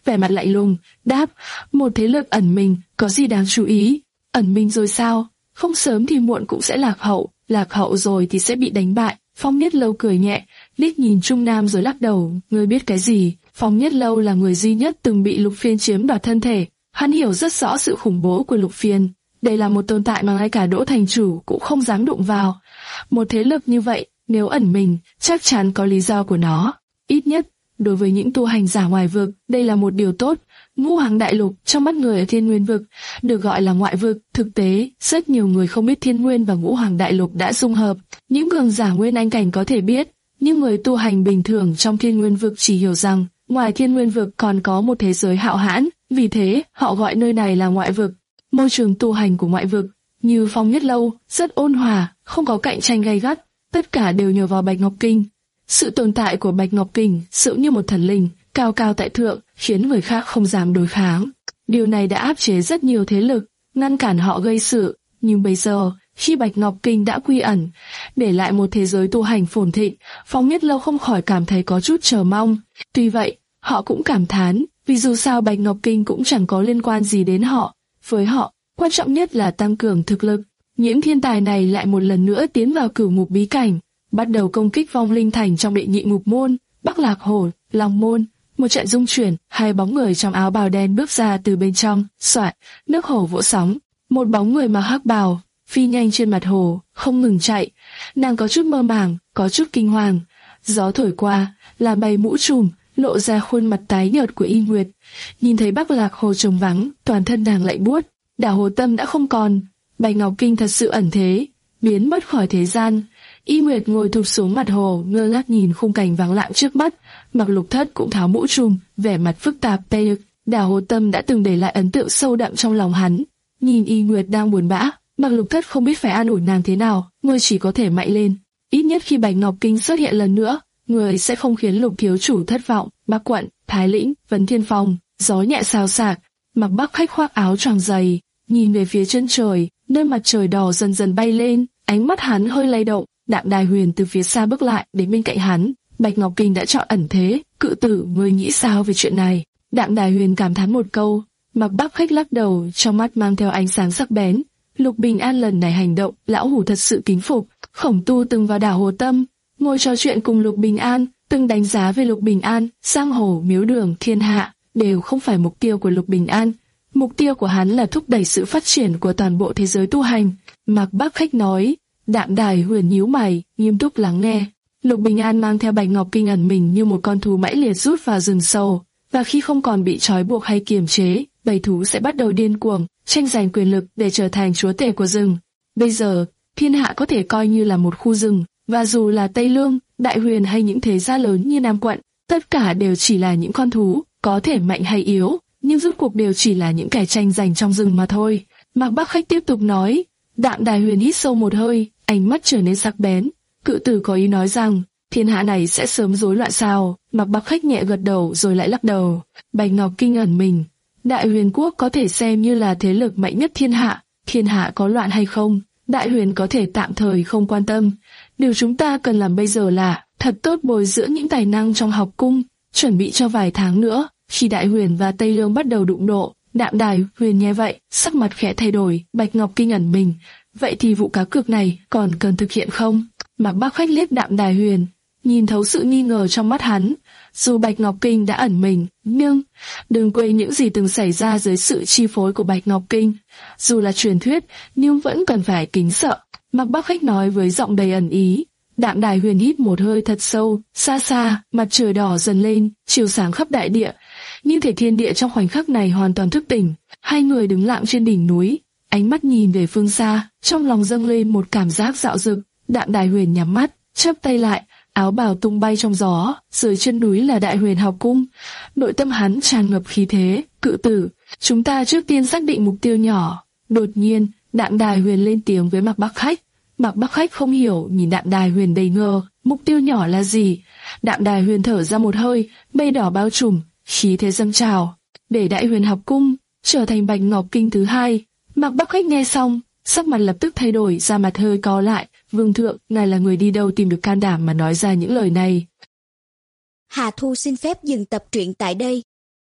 vẻ mặt lạnh lùng, đáp, một thế lực ẩn mình, có gì đáng chú ý? Ẩn mình rồi sao? Không sớm thì muộn cũng sẽ lạc hậu, lạc hậu rồi thì sẽ bị đánh bại. Phong Nhất Lâu cười nhẹ, liếc nhìn Trung Nam rồi lắc đầu, ngươi biết cái gì? Phong Nhất Lâu là người duy nhất từng bị Lục Phiên chiếm đoạt thân thể, hắn hiểu rất rõ sự khủng bố của Lục Phiên. Đây là một tồn tại mà ngay cả Đỗ thành chủ cũng không dám đụng vào. Một thế lực như vậy, nếu ẩn mình, chắc chắn có lý do của nó. Ít nhất, đối với những tu hành giả ngoài vực, đây là một điều tốt. Ngũ Hoàng Đại Lục trong mắt người ở Thiên Nguyên vực được gọi là ngoại vực. Thực tế, rất nhiều người không biết Thiên Nguyên và Ngũ Hoàng Đại Lục đã dung hợp. Những cường giả Nguyên Anh cảnh có thể biết, nhưng người tu hành bình thường trong Thiên Nguyên vực chỉ hiểu rằng ngoài Thiên Nguyên vực còn có một thế giới hạo hãn, vì thế họ gọi nơi này là ngoại vực. Môi trường tu hành của ngoại vực, như Phong Nhất Lâu, rất ôn hòa, không có cạnh tranh gay gắt, tất cả đều nhờ vào Bạch Ngọc Kinh. Sự tồn tại của Bạch Ngọc Kinh sự như một thần linh, cao cao tại thượng, khiến người khác không dám đối kháng. Điều này đã áp chế rất nhiều thế lực, ngăn cản họ gây sự. Nhưng bây giờ, khi Bạch Ngọc Kinh đã quy ẩn, để lại một thế giới tu hành phồn thịnh, Phong Nhất Lâu không khỏi cảm thấy có chút chờ mong. Tuy vậy, họ cũng cảm thán, vì dù sao Bạch Ngọc Kinh cũng chẳng có liên quan gì đến họ. Với họ, quan trọng nhất là tăng cường thực lực. Những thiên tài này lại một lần nữa tiến vào cửu ngục bí cảnh, bắt đầu công kích vong linh thành trong đệ nhị ngục môn, Bắc Lạc Hồ, Long môn. Một trận rung chuyển, hai bóng người trong áo bào đen bước ra từ bên trong, xoạt, nước hồ vỗ sóng. Một bóng người mặc hắc bào, phi nhanh trên mặt hồ, không ngừng chạy. Nàng có chút mơ màng, có chút kinh hoàng. Gió thổi qua, là bay mũ trùm, lộ ra khuôn mặt tái nhợt của Y Nguyệt. Nhìn thấy Bắc Lạc Hồ trống vắng, toàn thân nàng lạnh buốt. Đảo Hồ Tâm đã không còn, Bạch Ngọc Kinh thật sự ẩn thế, biến mất khỏi thế gian. Y Nguyệt ngồi thụp xuống mặt hồ, ngơ ngác nhìn khung cảnh vắng lặng trước mắt. Mặc Lục Thất cũng tháo mũ trùm, vẻ mặt phức tạp tê lực. Đảo Hồ Tâm đã từng để lại ấn tượng sâu đậm trong lòng hắn. Nhìn Y Nguyệt đang buồn bã, Mặc Lục Thất không biết phải an ủi nàng thế nào, người chỉ có thể mạnh lên. Ít nhất khi Bạch Ngọc Kinh xuất hiện lần nữa, người sẽ không khiến Lục thiếu chủ thất vọng. Bắc Quận, Thái Lĩnh, Vấn Thiên Phòng, gió nhẹ xào xạc. Mặc Bắc Khách khoác áo choàng dày, nhìn về phía chân trời, nơi mặt trời đỏ dần dần bay lên, ánh mắt hắn hơi lay động. Đạm Đài Huyền từ phía xa bước lại đến bên cạnh hắn. Bạch Ngọc Kinh đã chọn ẩn thế, cự tử, ngươi nghĩ sao về chuyện này? Đạm Đài Huyền cảm thán một câu. Mặc Bắc Khách lắc đầu, trong mắt mang theo ánh sáng sắc bén. Lục Bình An lần này hành động, lão hủ thật sự kính phục. Khổng Tu từng vào đảo Hồ Tâm, ngồi trò chuyện cùng Lục Bình An, từng đánh giá về Lục Bình An, giang hồ, miếu đường, thiên hạ đều không phải mục tiêu của Lục Bình An. Mục tiêu của hắn là thúc đẩy sự phát triển của toàn bộ thế giới tu hành. Mạc Bắc Khách nói. Đạm Đài Huyền nhíu mày, nghiêm túc lắng nghe. Lục Bình An mang theo Bạch Ngọc Kinh ẩn mình như một con thú mãnh liệt rút vào rừng sâu, và khi không còn bị trói buộc hay kiềm chế, bầy thú sẽ bắt đầu điên cuồng, tranh giành quyền lực để trở thành chúa tể của rừng. Bây giờ, thiên hạ có thể coi như là một khu rừng, và dù là Tây Lương, Đại Huyền hay những thế gia lớn như Nam Quận, tất cả đều chỉ là những con thú, có thể mạnh hay yếu, nhưng rốt cuộc đều chỉ là những kẻ tranh giành trong rừng mà thôi. Mạc Bắc Khách tiếp tục nói. Đạm Đài Huyền hít sâu một hơi, ánh mắt trở nên sắc bén. Cự tử có ý nói rằng, thiên hạ này sẽ sớm rối loạn sao? Mạc Bắc Khách nhẹ gật đầu rồi lại lắc đầu. Bạch Ngọc Kinh ẩn mình. Đại Huyền quốc có thể xem như là thế lực mạnh nhất thiên hạ. Thiên hạ có loạn hay không, Đại Huyền có thể tạm thời không quan tâm. Điều chúng ta cần làm bây giờ là thật tốt bồi dưỡng những tài năng trong học cung, chuẩn bị cho vài tháng nữa, khi Đại Huyền và Tây Lương bắt đầu đụng độ. Đạm Đài Huyền nghe vậy, sắc mặt khẽ thay đổi. Bạch Ngọc Kinh ẩn mình, vậy thì vụ cá cược này còn cần thực hiện không? Mạc Bắc Khách liếc Đạm Đài Huyền, nhìn thấu sự nghi ngờ trong mắt hắn. Dù Bạch Ngọc Kinh đã ẩn mình, nhưng đừng quên những gì từng xảy ra dưới sự chi phối của Bạch Ngọc Kinh. Dù là truyền thuyết, nhưng vẫn cần phải kính sợ. Mạc Bắc Khách nói với giọng đầy ẩn ý. Đạm Đài Huyền hít một hơi thật sâu, xa xa, mặt trời đỏ dần lên, chiếu sáng khắp đại địa. Như thể thiên địa trong khoảnh khắc này hoàn toàn thức tỉnh. Hai người đứng lặng trên đỉnh núi, ánh mắt nhìn về phương xa, trong lòng dâng lên một cảm giác dạo dực. Đạm Đài Huyền nhắm mắt, chắp tay lại, áo bào tung bay trong gió. Dưới chân núi là Đại Huyền học cung, nội tâm hắn tràn ngập khí thế. Cự tử, chúng ta trước tiên xác định mục tiêu nhỏ. Đột nhiên, Đạm Đài Huyền lên tiếng với Mạc Bắc Khách. Mạc Bắc Khách không hiểu, nhìn Đạm Đài Huyền đầy ngờ. Mục tiêu nhỏ là gì? Đạm Đài Huyền thở ra một hơi, mây đỏ bao trùm, khí thế dâng trào, để Đại Huyền học cung trở thành Bạch Ngọc Kinh thứ hai. Mạc Bắc Khách nghe xong, sắc mặt lập tức thay đổi, da mặt hơi co lại. Vương thượng, ngài là người đi đâu tìm được can đảm mà nói ra những lời này? Hà Thu xin phép dừng tập truyện tại đây.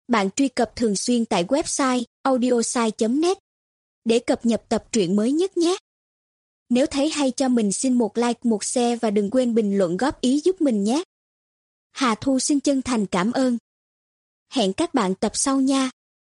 bạn truy cập thường xuyên tại website audiosai chấm net để cập nhật tập truyện mới nhất nhé. Nếu thấy hay cho mình xin một like, một share và đừng quên bình luận góp ý giúp mình nhé. Hà Thu xin chân thành cảm ơn. Hẹn các bạn tập sau nha.